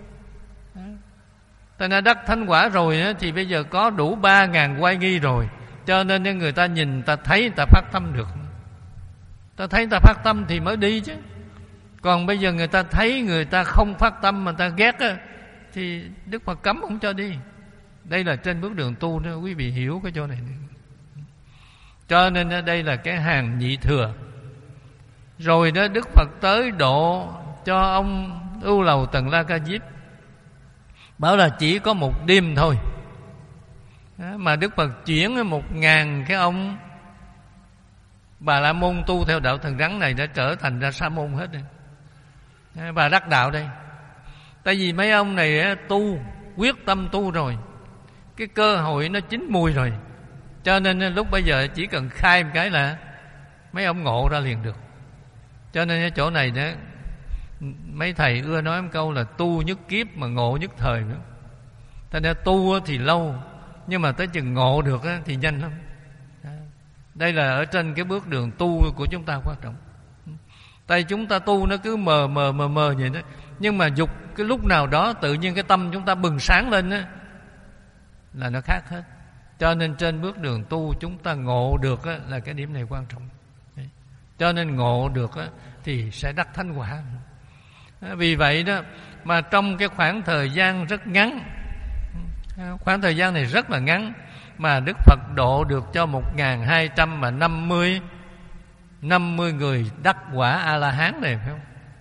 Tại nên đắc thánh quả rồi đó, thì bây giờ có đủ ba ngàn oai nghi rồi. Cho nên người ta nhìn, người ta thấy, người ta phát tâm được. Ta thấy người ta phát tâm thì mới đi chứ. Còn bây giờ người ta thấy người ta không phát tâm mà người ta ghét á, thì Đức Phật cấm không cho đi. Đây là trên bước đường tu đó, quý vị hiểu cái chỗ này. Cho nên đây là cái hàng nhị thừa. Rồi đó Đức Phật tới độ cho ông Ưu Lầu Tần La Ca Diếp, bảo là chỉ có một đêm thôi, mà Đức Phật chuyển một ngàn cái ông Bà La Môn tu theo đạo Thần Rắn này đã trở thành ra sa môn hết rồi. Bà đắc đạo đây. Tại vì mấy ông này tu, quyết tâm tu rồi, cái cơ hội nó chín mùi rồi. Cho nên lúc bây giờ chỉ cần khai một cái là mấy ông ngộ ra liền được. Cho nên ở chỗ này đó, mấy thầy ưa nói một câu là tu nhất kiếp mà ngộ nhất thời nữa. Thế nên tu thì lâu, nhưng mà tới chừng ngộ được thì nhanh lắm. Đây là ở trên cái bước đường tu của chúng ta quan trọng. Tại chúng ta tu nó cứ mờ mờ mờ mờ vậy đó, nhưng mà dục cái lúc nào đó tự nhiên cái tâm chúng ta bừng sáng lên đó, là nó khác hết. Cho nên trên bước đường tu chúng ta ngộ được á, là cái điểm này quan trọng. Cho nên ngộ được á, thì sẽ đắc thánh quả. Vì vậy đó mà trong cái khoảng thời gian rất ngắn, khoảng thời gian này rất là ngắn, mà Đức Phật độ được cho một nghìn hai trăm năm mươi năm mươi người đắc quả A-la-hán này, phải không?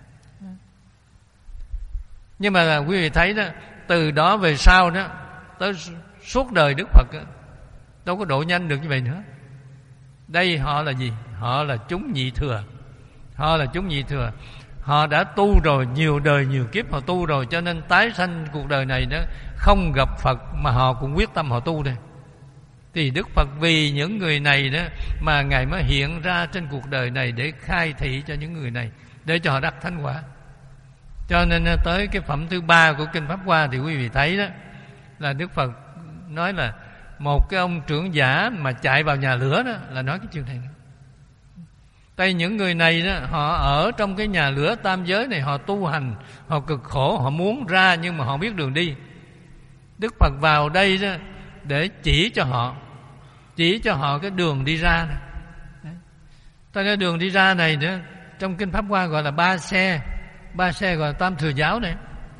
Nhưng mà quý vị thấy đó, từ đó về sau đó, tới suốt đời Đức Phật đó, đâu có độ nhanh được như vậy nữa. Đây họ là gì? Họ là chúng nhị thừa. Họ là chúng nhị thừa. Họ đã tu rồi, nhiều đời nhiều kiếp họ tu rồi, cho nên tái sanh cuộc đời này đó không gặp Phật mà họ cũng quyết tâm họ tu đây. Thì Đức Phật vì những người này đó mà Ngài mới hiện ra trên cuộc đời này để khai thị cho những người này, để cho họ đắc thánh quả. Cho nên tới cái phẩm thứ ba của Kinh Pháp Hoa thì quý vị thấy đó, là Đức Phật nói là một cái ông trưởng giả mà chạy vào nhà lửa đó, là nói cái chuyện này. Tại những người này đó, họ ở trong cái nhà lửa tam giới này, họ tu hành, họ cực khổ, họ muốn ra nhưng mà họ biết đường đi. Đức Phật vào đây đó để chỉ cho họ, chỉ cho họ cái đường đi ra này. Ta ra đường đi ra này nữa, trong kinh Pháp Hoa gọi là ba xe, ba xe gọi là Tam Thừa Giáo này,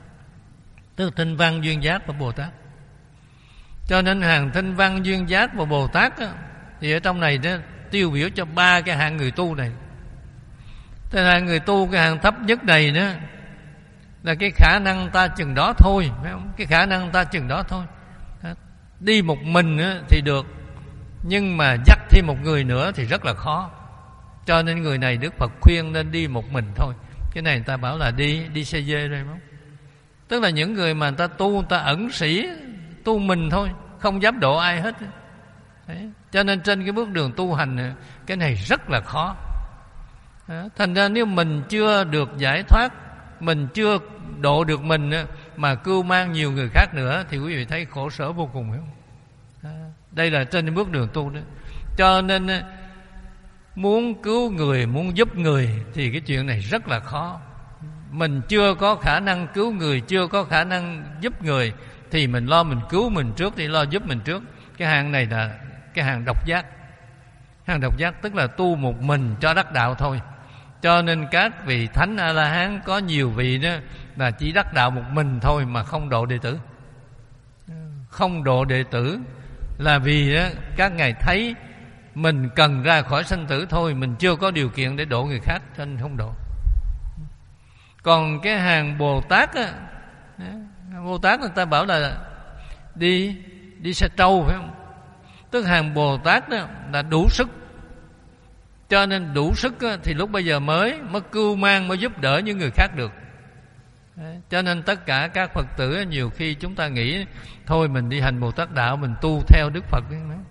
tức Thanh Văn, Duyên Giác và Bồ Tát. Cho nên hàng Thanh Văn, Duyên Giác và Bồ Tát á, thì ở trong này đó tiêu biểu cho ba cái hạng người tu này. Thế hạng người tu, cái hạng thấp nhất này đó là cái khả năng ta chừng đó thôi, phải không? Cái khả năng ta chừng đó thôi. Đi một mình á, thì được, nhưng mà dắt thêm một người nữa thì rất là khó. Cho nên người này Đức Phật khuyên nên đi một mình thôi. Cái này người ta bảo là đi đi xe dê rồi, không? Tức là những người mà người ta tu, người ta ẩn sĩ, tu mình thôi, không dám độ ai hết. Đấy. Cho nên trên cái bước đường tu hành, cái này rất là khó. Đó. Thành ra nếu mình chưa được giải thoát, mình chưa độ được mình mà cưu mang nhiều người khác nữa, thì quý vị thấy khổ sở vô cùng, phải không? Đó. Đây là trên bước đường tu đó. Cho nên muốn cứu người, muốn giúp người thì cái chuyện này rất là khó. Mình chưa có khả năng cứu người, chưa có khả năng giúp người, thì mình lo mình cứu mình trước, thì lo giúp mình trước. Cái hàng này là cái hàng độc giác. Hàng độc giác tức là tu một mình cho đắc đạo thôi. Cho nên các vị Thánh A-la-hán có nhiều vị đó là chỉ đắc đạo một mình thôi mà không độ đệ tử. Không độ đệ tử là vì đó, các ngài thấy mình cần ra khỏi sanh tử thôi, mình chưa có điều kiện để độ người khác, cho nên không độ. Còn cái hàng Bồ Tát á, Bồ Tát người ta bảo là đi đi xe trâu, phải không? Tức hàng Bồ Tát đó là đủ sức. Cho nên đủ sức á, thì lúc bây giờ mới mới cưu mang, mới giúp đỡ những người khác được. Đấy. Cho nên tất cả các Phật tử nhiều khi chúng ta nghĩ thôi mình đi hành Bồ Tát đạo, mình tu theo Đức Phật.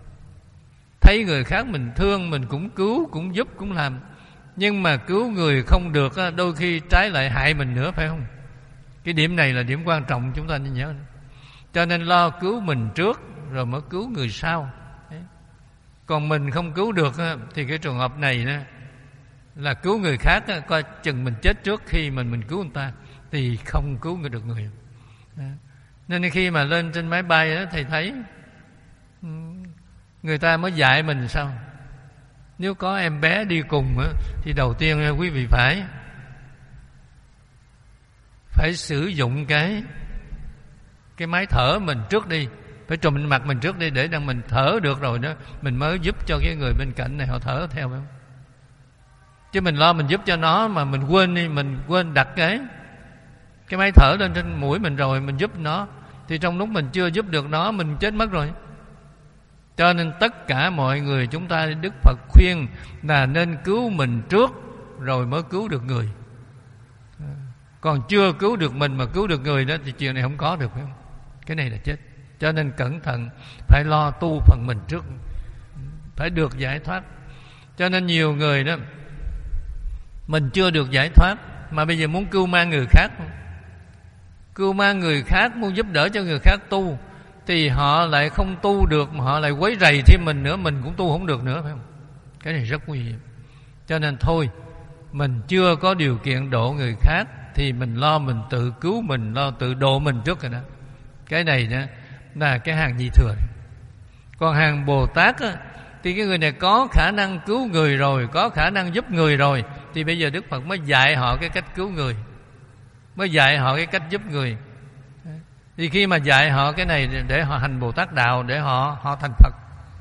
Thấy người khác mình thương, mình cũng cứu, cũng giúp, cũng làm. Nhưng mà cứu người không được, đôi khi trái lại hại mình nữa, phải không? Cái điểm này là điểm quan trọng chúng ta nên nhớ. Cho nên lo cứu mình trước rồi mới cứu người sau. Đấy. Còn mình không cứu được thì cái trường hợp này là cứu người khác, coi chừng mình chết trước khi mình mình cứu người ta, thì không cứu người được người. Đấy. Nên khi mà lên trên máy bay đó, thầy thấy người ta mới dạy mình sao? Nếu có em bé đi cùng á, thì đầu tiên quý vị phải phải sử dụng cái cái máy thở mình trước đi, phải trùm lên mặt mình trước đi, để đang mình thở được rồi đó, mình mới giúp cho cái người bên cạnh này họ thở theo, phải không? Chứ mình lo mình giúp cho nó mà mình quên đi, mình quên đặt cái cái máy thở lên trên mũi mình rồi mình giúp nó, thì trong lúc mình chưa giúp được nó, mình chết mất rồi. Cho nên tất cả mọi người chúng ta, Đức Phật khuyên là nên cứu mình trước rồi mới cứu được người. Còn chưa cứu được mình mà cứu được người đó thì chuyện này không có được, phải không? Cái này là chết. Cho nên cẩn thận, phải lo tu phần mình trước, phải được giải thoát. Cho nên nhiều người đó, mình chưa được giải thoát mà bây giờ muốn cứu mang người khác, cứu mang người khác, muốn giúp đỡ cho người khác tu, thì họ lại không tu được, mà họ lại quấy rầy thêm mình nữa, mình cũng tu không được nữa, phải không? Cái này rất nguy hiểm. Cho nên thôi, mình chưa có điều kiện độ người khác thì mình lo mình tự cứu mình, lo tự độ mình trước rồi đó. Cái này đó là cái hàng nhị thừa. Còn hàng Bồ Tát á, thì cái người này có khả năng cứu người rồi, có khả năng giúp người rồi, thì bây giờ Đức Phật mới dạy họ cái cách cứu người, mới dạy họ cái cách giúp người. Thì khi mà dạy họ cái này để họ hành Bồ Tát đạo, để họ họ thành Phật.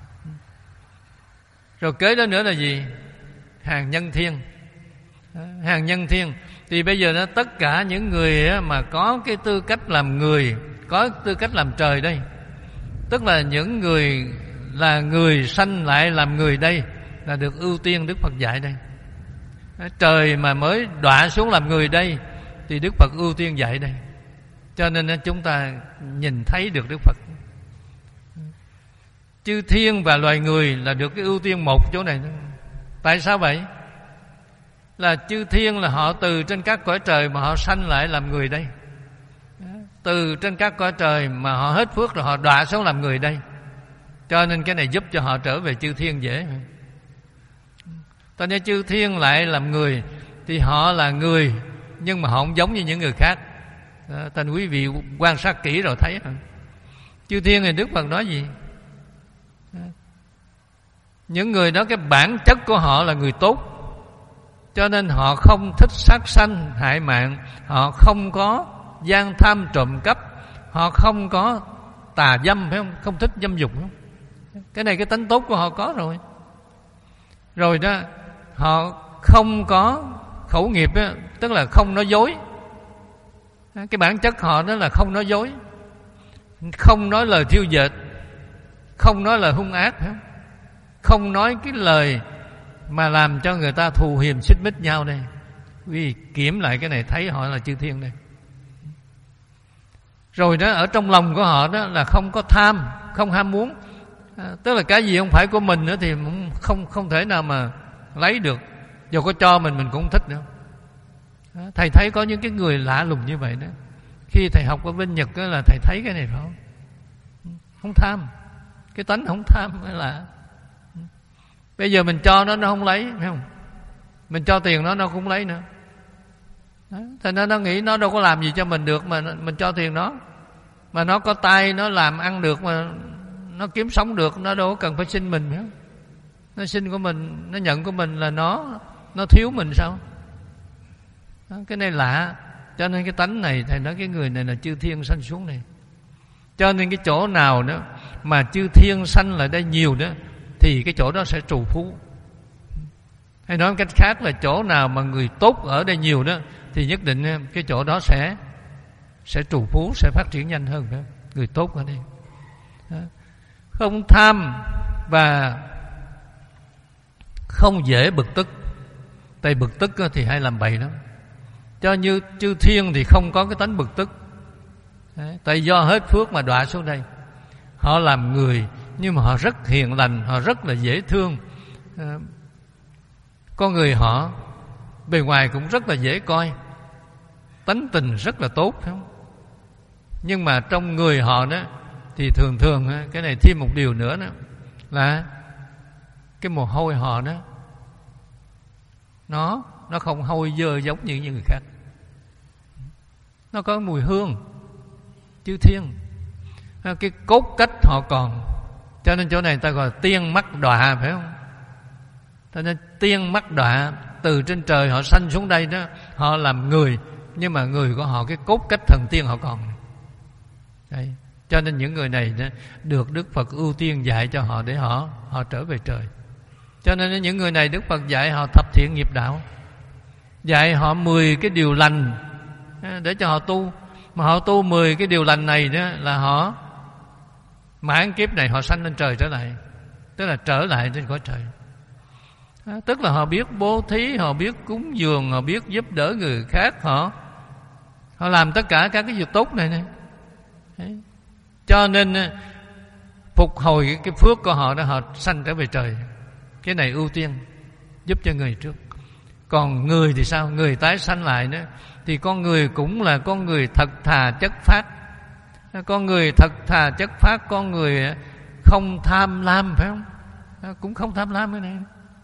Rồi kế đó nữa là gì? Hàng nhân thiên. Hàng nhân thiên thì bây giờ nó tất cả những người mà có cái tư cách làm người, có tư cách làm trời đây, tức là những người là người sanh lại làm người đây, là được ưu tiên Đức Phật dạy đây. Trời mà mới đọa xuống làm người đây thì Đức Phật ưu tiên dạy đây. Cho nên chúng ta nhìn thấy được Đức Phật. Chư thiên và loài người là được cái ưu tiên một chỗ này. Tại sao vậy? Là chư thiên là họ từ trên các cõi trời mà họ sanh lại làm người đây. Từ trên các cõi trời mà họ hết phước rồi họ đọa xuống làm người đây. Cho nên cái này giúp cho họ trở về chư thiên dễ. Cho nên chư thiên lại làm người thì họ là người, nhưng mà họ không giống như những người khác. Thành quý vị quan sát kỹ rồi thấy. Chư thiên thì Đức Phật nói gì? Những người đó cái bản chất của họ là người tốt. Cho nên họ không thích sát sanh hại mạng, họ không có gian tham trộm cắp, họ không có tà dâm, phải không? Không thích dâm dục, không? Cái này cái tánh tốt của họ có rồi. Rồi đó, họ không có khẩu nghiệp đó, tức là không nói dối. Cái bản chất họ đó là không nói dối, không nói lời thiêu dệt, không nói lời hung ác, phải không? Không nói cái lời mà làm cho người ta thù hiềm xích mích nhau đây. Vì kiểm lại cái này thấy họ là chư thiên đây. Rồi đó, ở trong lòng của họ đó là không có tham, không ham muốn. À, tức là cái gì không phải của mình nữa thì không không thể nào mà lấy được. Dù có cho mình mình cũng không thích nữa. À, thầy thấy có những cái người lạ lùng như vậy đó. Khi thầy học ở bên Nhật đó là thầy thấy cái này phải không? Không tham, cái tánh không tham mới lạ. Bây giờ mình cho nó nó không lấy, phải không? Mình cho tiền nó nó cũng lấy nữa. Thành ra nó nghĩ nó đâu có làm gì cho mình được mà mình cho tiền nó. Mà nó có tay nó làm ăn được, mà nó kiếm sống được, nó đâu có cần phải xin mình, phải không? Nó xin của mình, nó nhận của mình là nó nó thiếu mình sao? Đó, cái này lạ. Cho nên cái tánh này, thầy nói cái người này là chư thiên sanh xuống này. Cho nên cái chỗ nào đó mà chư thiên sanh lại đây nhiều đó thì cái chỗ đó sẽ trù phú. Hay nói một cách khác là chỗ nào mà người tốt ở đây nhiều đó thì nhất định cái chỗ đó sẽ sẽ trù phú, sẽ phát triển nhanh hơn đó. Người tốt ở đây đó. Không tham và không dễ bực tức. Tại bực tức thì hay làm bậy lắm. Cho như chư thiên thì không có cái tánh bực tức. Đấy, tại do hết phước mà đọa xuống đây. Họ làm người nhưng mà họ rất hiền lành, họ rất là dễ thương. À, con người họ bề ngoài cũng rất là dễ coi, tánh tình rất là tốt, phải không? Nhưng mà trong người họ đó thì thường thường cái này thêm một điều nữa đó là cái mồ hôi họ đó nó nó không hôi dơ giống như những người khác. Nó có mùi hương chư thiên. Cái cốt cách họ còn. Cho nên chỗ này ta gọi là tiên mắc đọa, phải không? Cho nên tiên mắc đọa, từ trên trời họ sanh xuống đây đó, họ làm người, nhưng mà người của họ cái cốt cách thần tiên họ còn. Đấy. Cho nên những người này đó, được Đức Phật ưu tiên dạy cho họ để họ họ trở về trời. Cho nên những người này Đức Phật dạy họ thập thiện nghiệp đạo, dạy họ mười cái điều lành để cho họ tu. Mà họ tu mười cái điều lành này đó là họ mãn kiếp này họ sanh lên trời trở lại, tức là trở lại trên cõi trời. À, tức là họ biết bố thí, họ biết cúng dường, họ biết giúp đỡ người khác, họ họ làm tất cả các cái việc tốt này này. Đấy. Cho nên phục hồi cái, cái phước của họ đó, họ sanh trở về trời. Cái này ưu tiên giúp cho người trước. Còn người thì sao? Người tái sanh lại nữa thì con người cũng là con người thật thà chất phác. Con người thật thà chất phác, con người không tham lam, phải không? Cũng không tham lam cái này.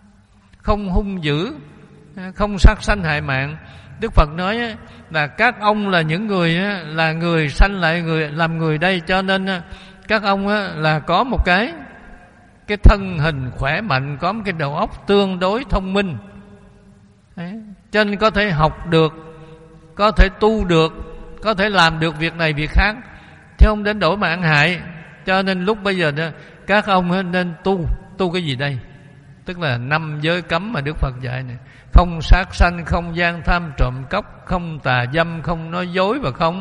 Không hung dữ, không sát sanh hại mạng. Đức Phật nói là các ông là những người là người sanh lại người làm người đây, cho nên các ông là có một cái cái thân hình khỏe mạnh, có một cái đầu óc tương đối thông minh. Đấy. Cho nên có thể học được, có thể tu được, có thể làm được việc này việc khác, chứ không đến đổi mà ăn hại. Cho nên lúc bây giờ đó, các ông nên tu. Tu cái gì đây? Tức là năm giới cấm mà Đức Phật dạy này. Không sát sanh, không gian tham trộm cắp, không tà dâm, không nói dối và không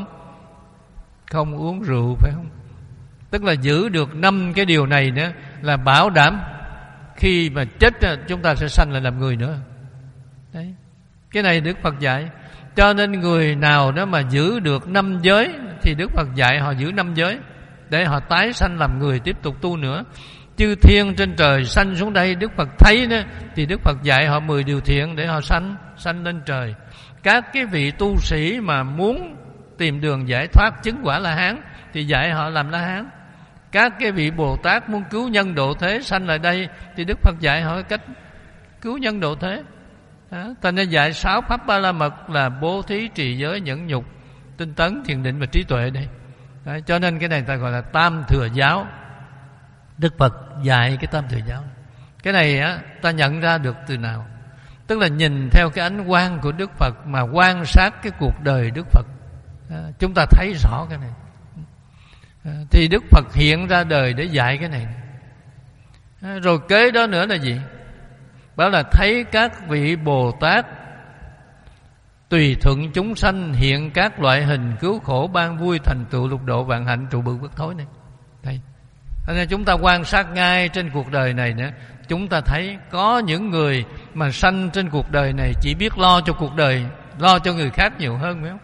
không uống rượu, phải không? Tức là giữ được năm cái điều này nữa là bảo đảm khi mà chết chúng ta sẽ sanh lại làm người nữa. Đấy. Cái này Đức Phật dạy. Cho nên người nào đó mà giữ được năm giới thì Đức Phật dạy họ giữ năm giới để họ tái sanh làm người, tiếp tục tu nữa. Chư thiên trên trời sanh xuống đây, Đức Phật thấy đó thì Đức Phật dạy họ mười điều thiện để họ sanh sanh lên trời. Các cái vị tu sĩ mà muốn tìm đường giải thoát chứng quả La Hán thì dạy họ làm La Hán. Các cái vị Bồ Tát muốn cứu nhân độ thế sanh lại đây thì Đức Phật dạy họ cách cứu nhân độ thế. Đó. Thành ra dạy sáu pháp ba la mật là bố thí, trì giới, nhẫn nhục, tinh tấn, thiền định và trí tuệ đây. Đó. Cho nên cái này ta gọi là tam thừa giáo. Đức Phật dạy cái tam thừa giáo. Cái này á, ta nhận ra được từ nào? tức là nhìn theo cái ánh quang của Đức Phật mà quan sát cái cuộc đời Đức Phật. À, chúng ta thấy rõ cái này. À, thì Đức Phật hiện ra đời để dạy cái này. À, rồi kế đó nữa là gì? Bảo là thấy các vị Bồ Tát tùy thuận chúng sanh hiện các loại hình cứu khổ ban vui thành tựu lục độ vạn hạnh trụ bự bất thối này. Đây. Nên chúng ta quan sát ngay trên cuộc đời này nữa, chúng ta thấy có những người mà sanh trên cuộc đời này chỉ biết lo cho cuộc đời, lo cho người khác nhiều hơn, phải không?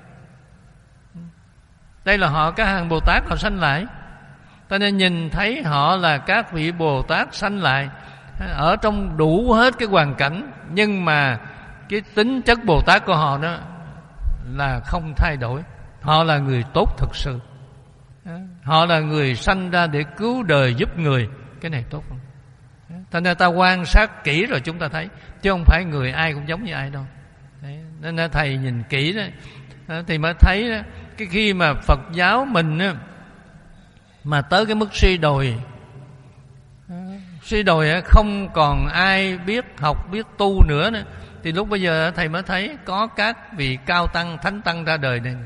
Đây là họ các hàng Bồ Tát họ sanh lại. Ta nên nhìn thấy họ là các vị Bồ Tát sanh lại ở trong đủ hết cái hoàn cảnh, nhưng mà cái tính chất Bồ Tát của họ đó là không thay đổi. Họ là người tốt thực sự. Họ là người sanh ra để cứu đời giúp người. Cái này tốt không? Thành ra ta quan sát kỹ rồi chúng ta thấy, chứ không phải người ai cũng giống như ai đâu. Đấy. Nên là thầy nhìn kỹ đó thì mới thấy đó, cái khi mà Phật giáo mình đó, mà tới cái mức suy đồi, suy đồi không còn ai biết học biết tu nữa, nữa thì lúc bây giờ thầy mới thấy có các vị cao tăng thánh tăng ra đời này.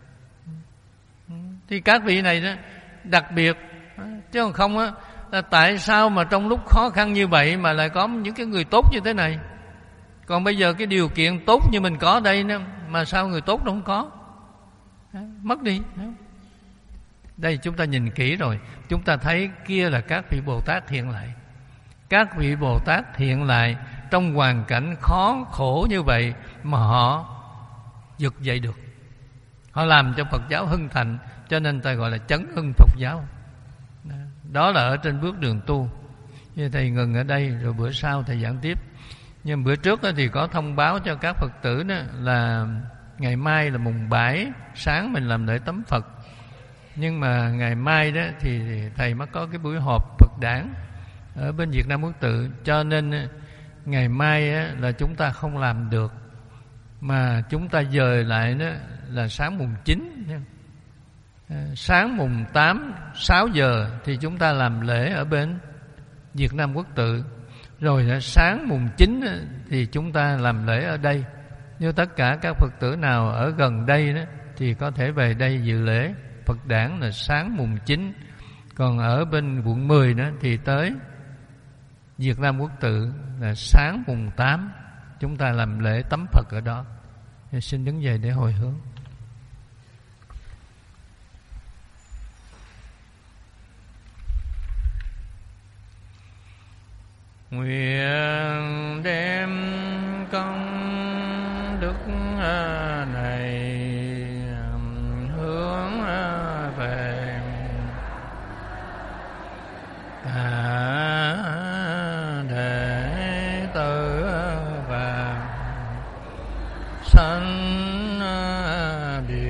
Thì các vị này đó đặc biệt, chứ còn không á là tại sao mà trong lúc khó khăn như vậy mà lại có những cái người tốt như thế này? Còn bây giờ cái điều kiện tốt như mình có đây nữa, mà sao người tốt nó không có? Mất đi. Đây chúng ta nhìn kỹ rồi, chúng ta thấy kia là các vị Bồ Tát hiện lại. Các vị Bồ Tát hiện lại trong hoàn cảnh khó khổ như vậy mà họ vực dậy được. Họ làm cho Phật giáo hưng thịnh, cho nên ta gọi là chấn hưng Phật giáo. Đó là ở trên bước đường tu. Như thầy ngừng ở đây, rồi bữa sau thầy giảng tiếp. Nhưng bữa trước thì có thông báo cho các Phật tử đó là ngày mai là mùng bảy sáng mình làm lễ tắm Phật. Nhưng mà ngày mai đó thì thầy mới có cái buổi họp Phật đản ở bên Việt Nam Quốc Tự, cho nên ngày mai là chúng ta không làm được, mà chúng ta dời lại đó là sáng mùng chín. Sáng mùng tám, sáu giờ thì chúng ta làm lễ ở bên Việt Nam Quốc Tự. Rồi sáng mùng chín thì chúng ta làm lễ ở đây. Nếu tất cả các Phật tử nào ở gần đây đó thì có thể về đây dự lễ Phật đản là sáng mùng chín. Còn ở bên quận mười đó thì tới Việt Nam Quốc Tự là sáng mùng tám. Chúng ta làm lễ tắm Phật ở đó. Xin đứng dậy để hồi hướng. Nguyện đem công đức này hướng về cả đệ tử và sanh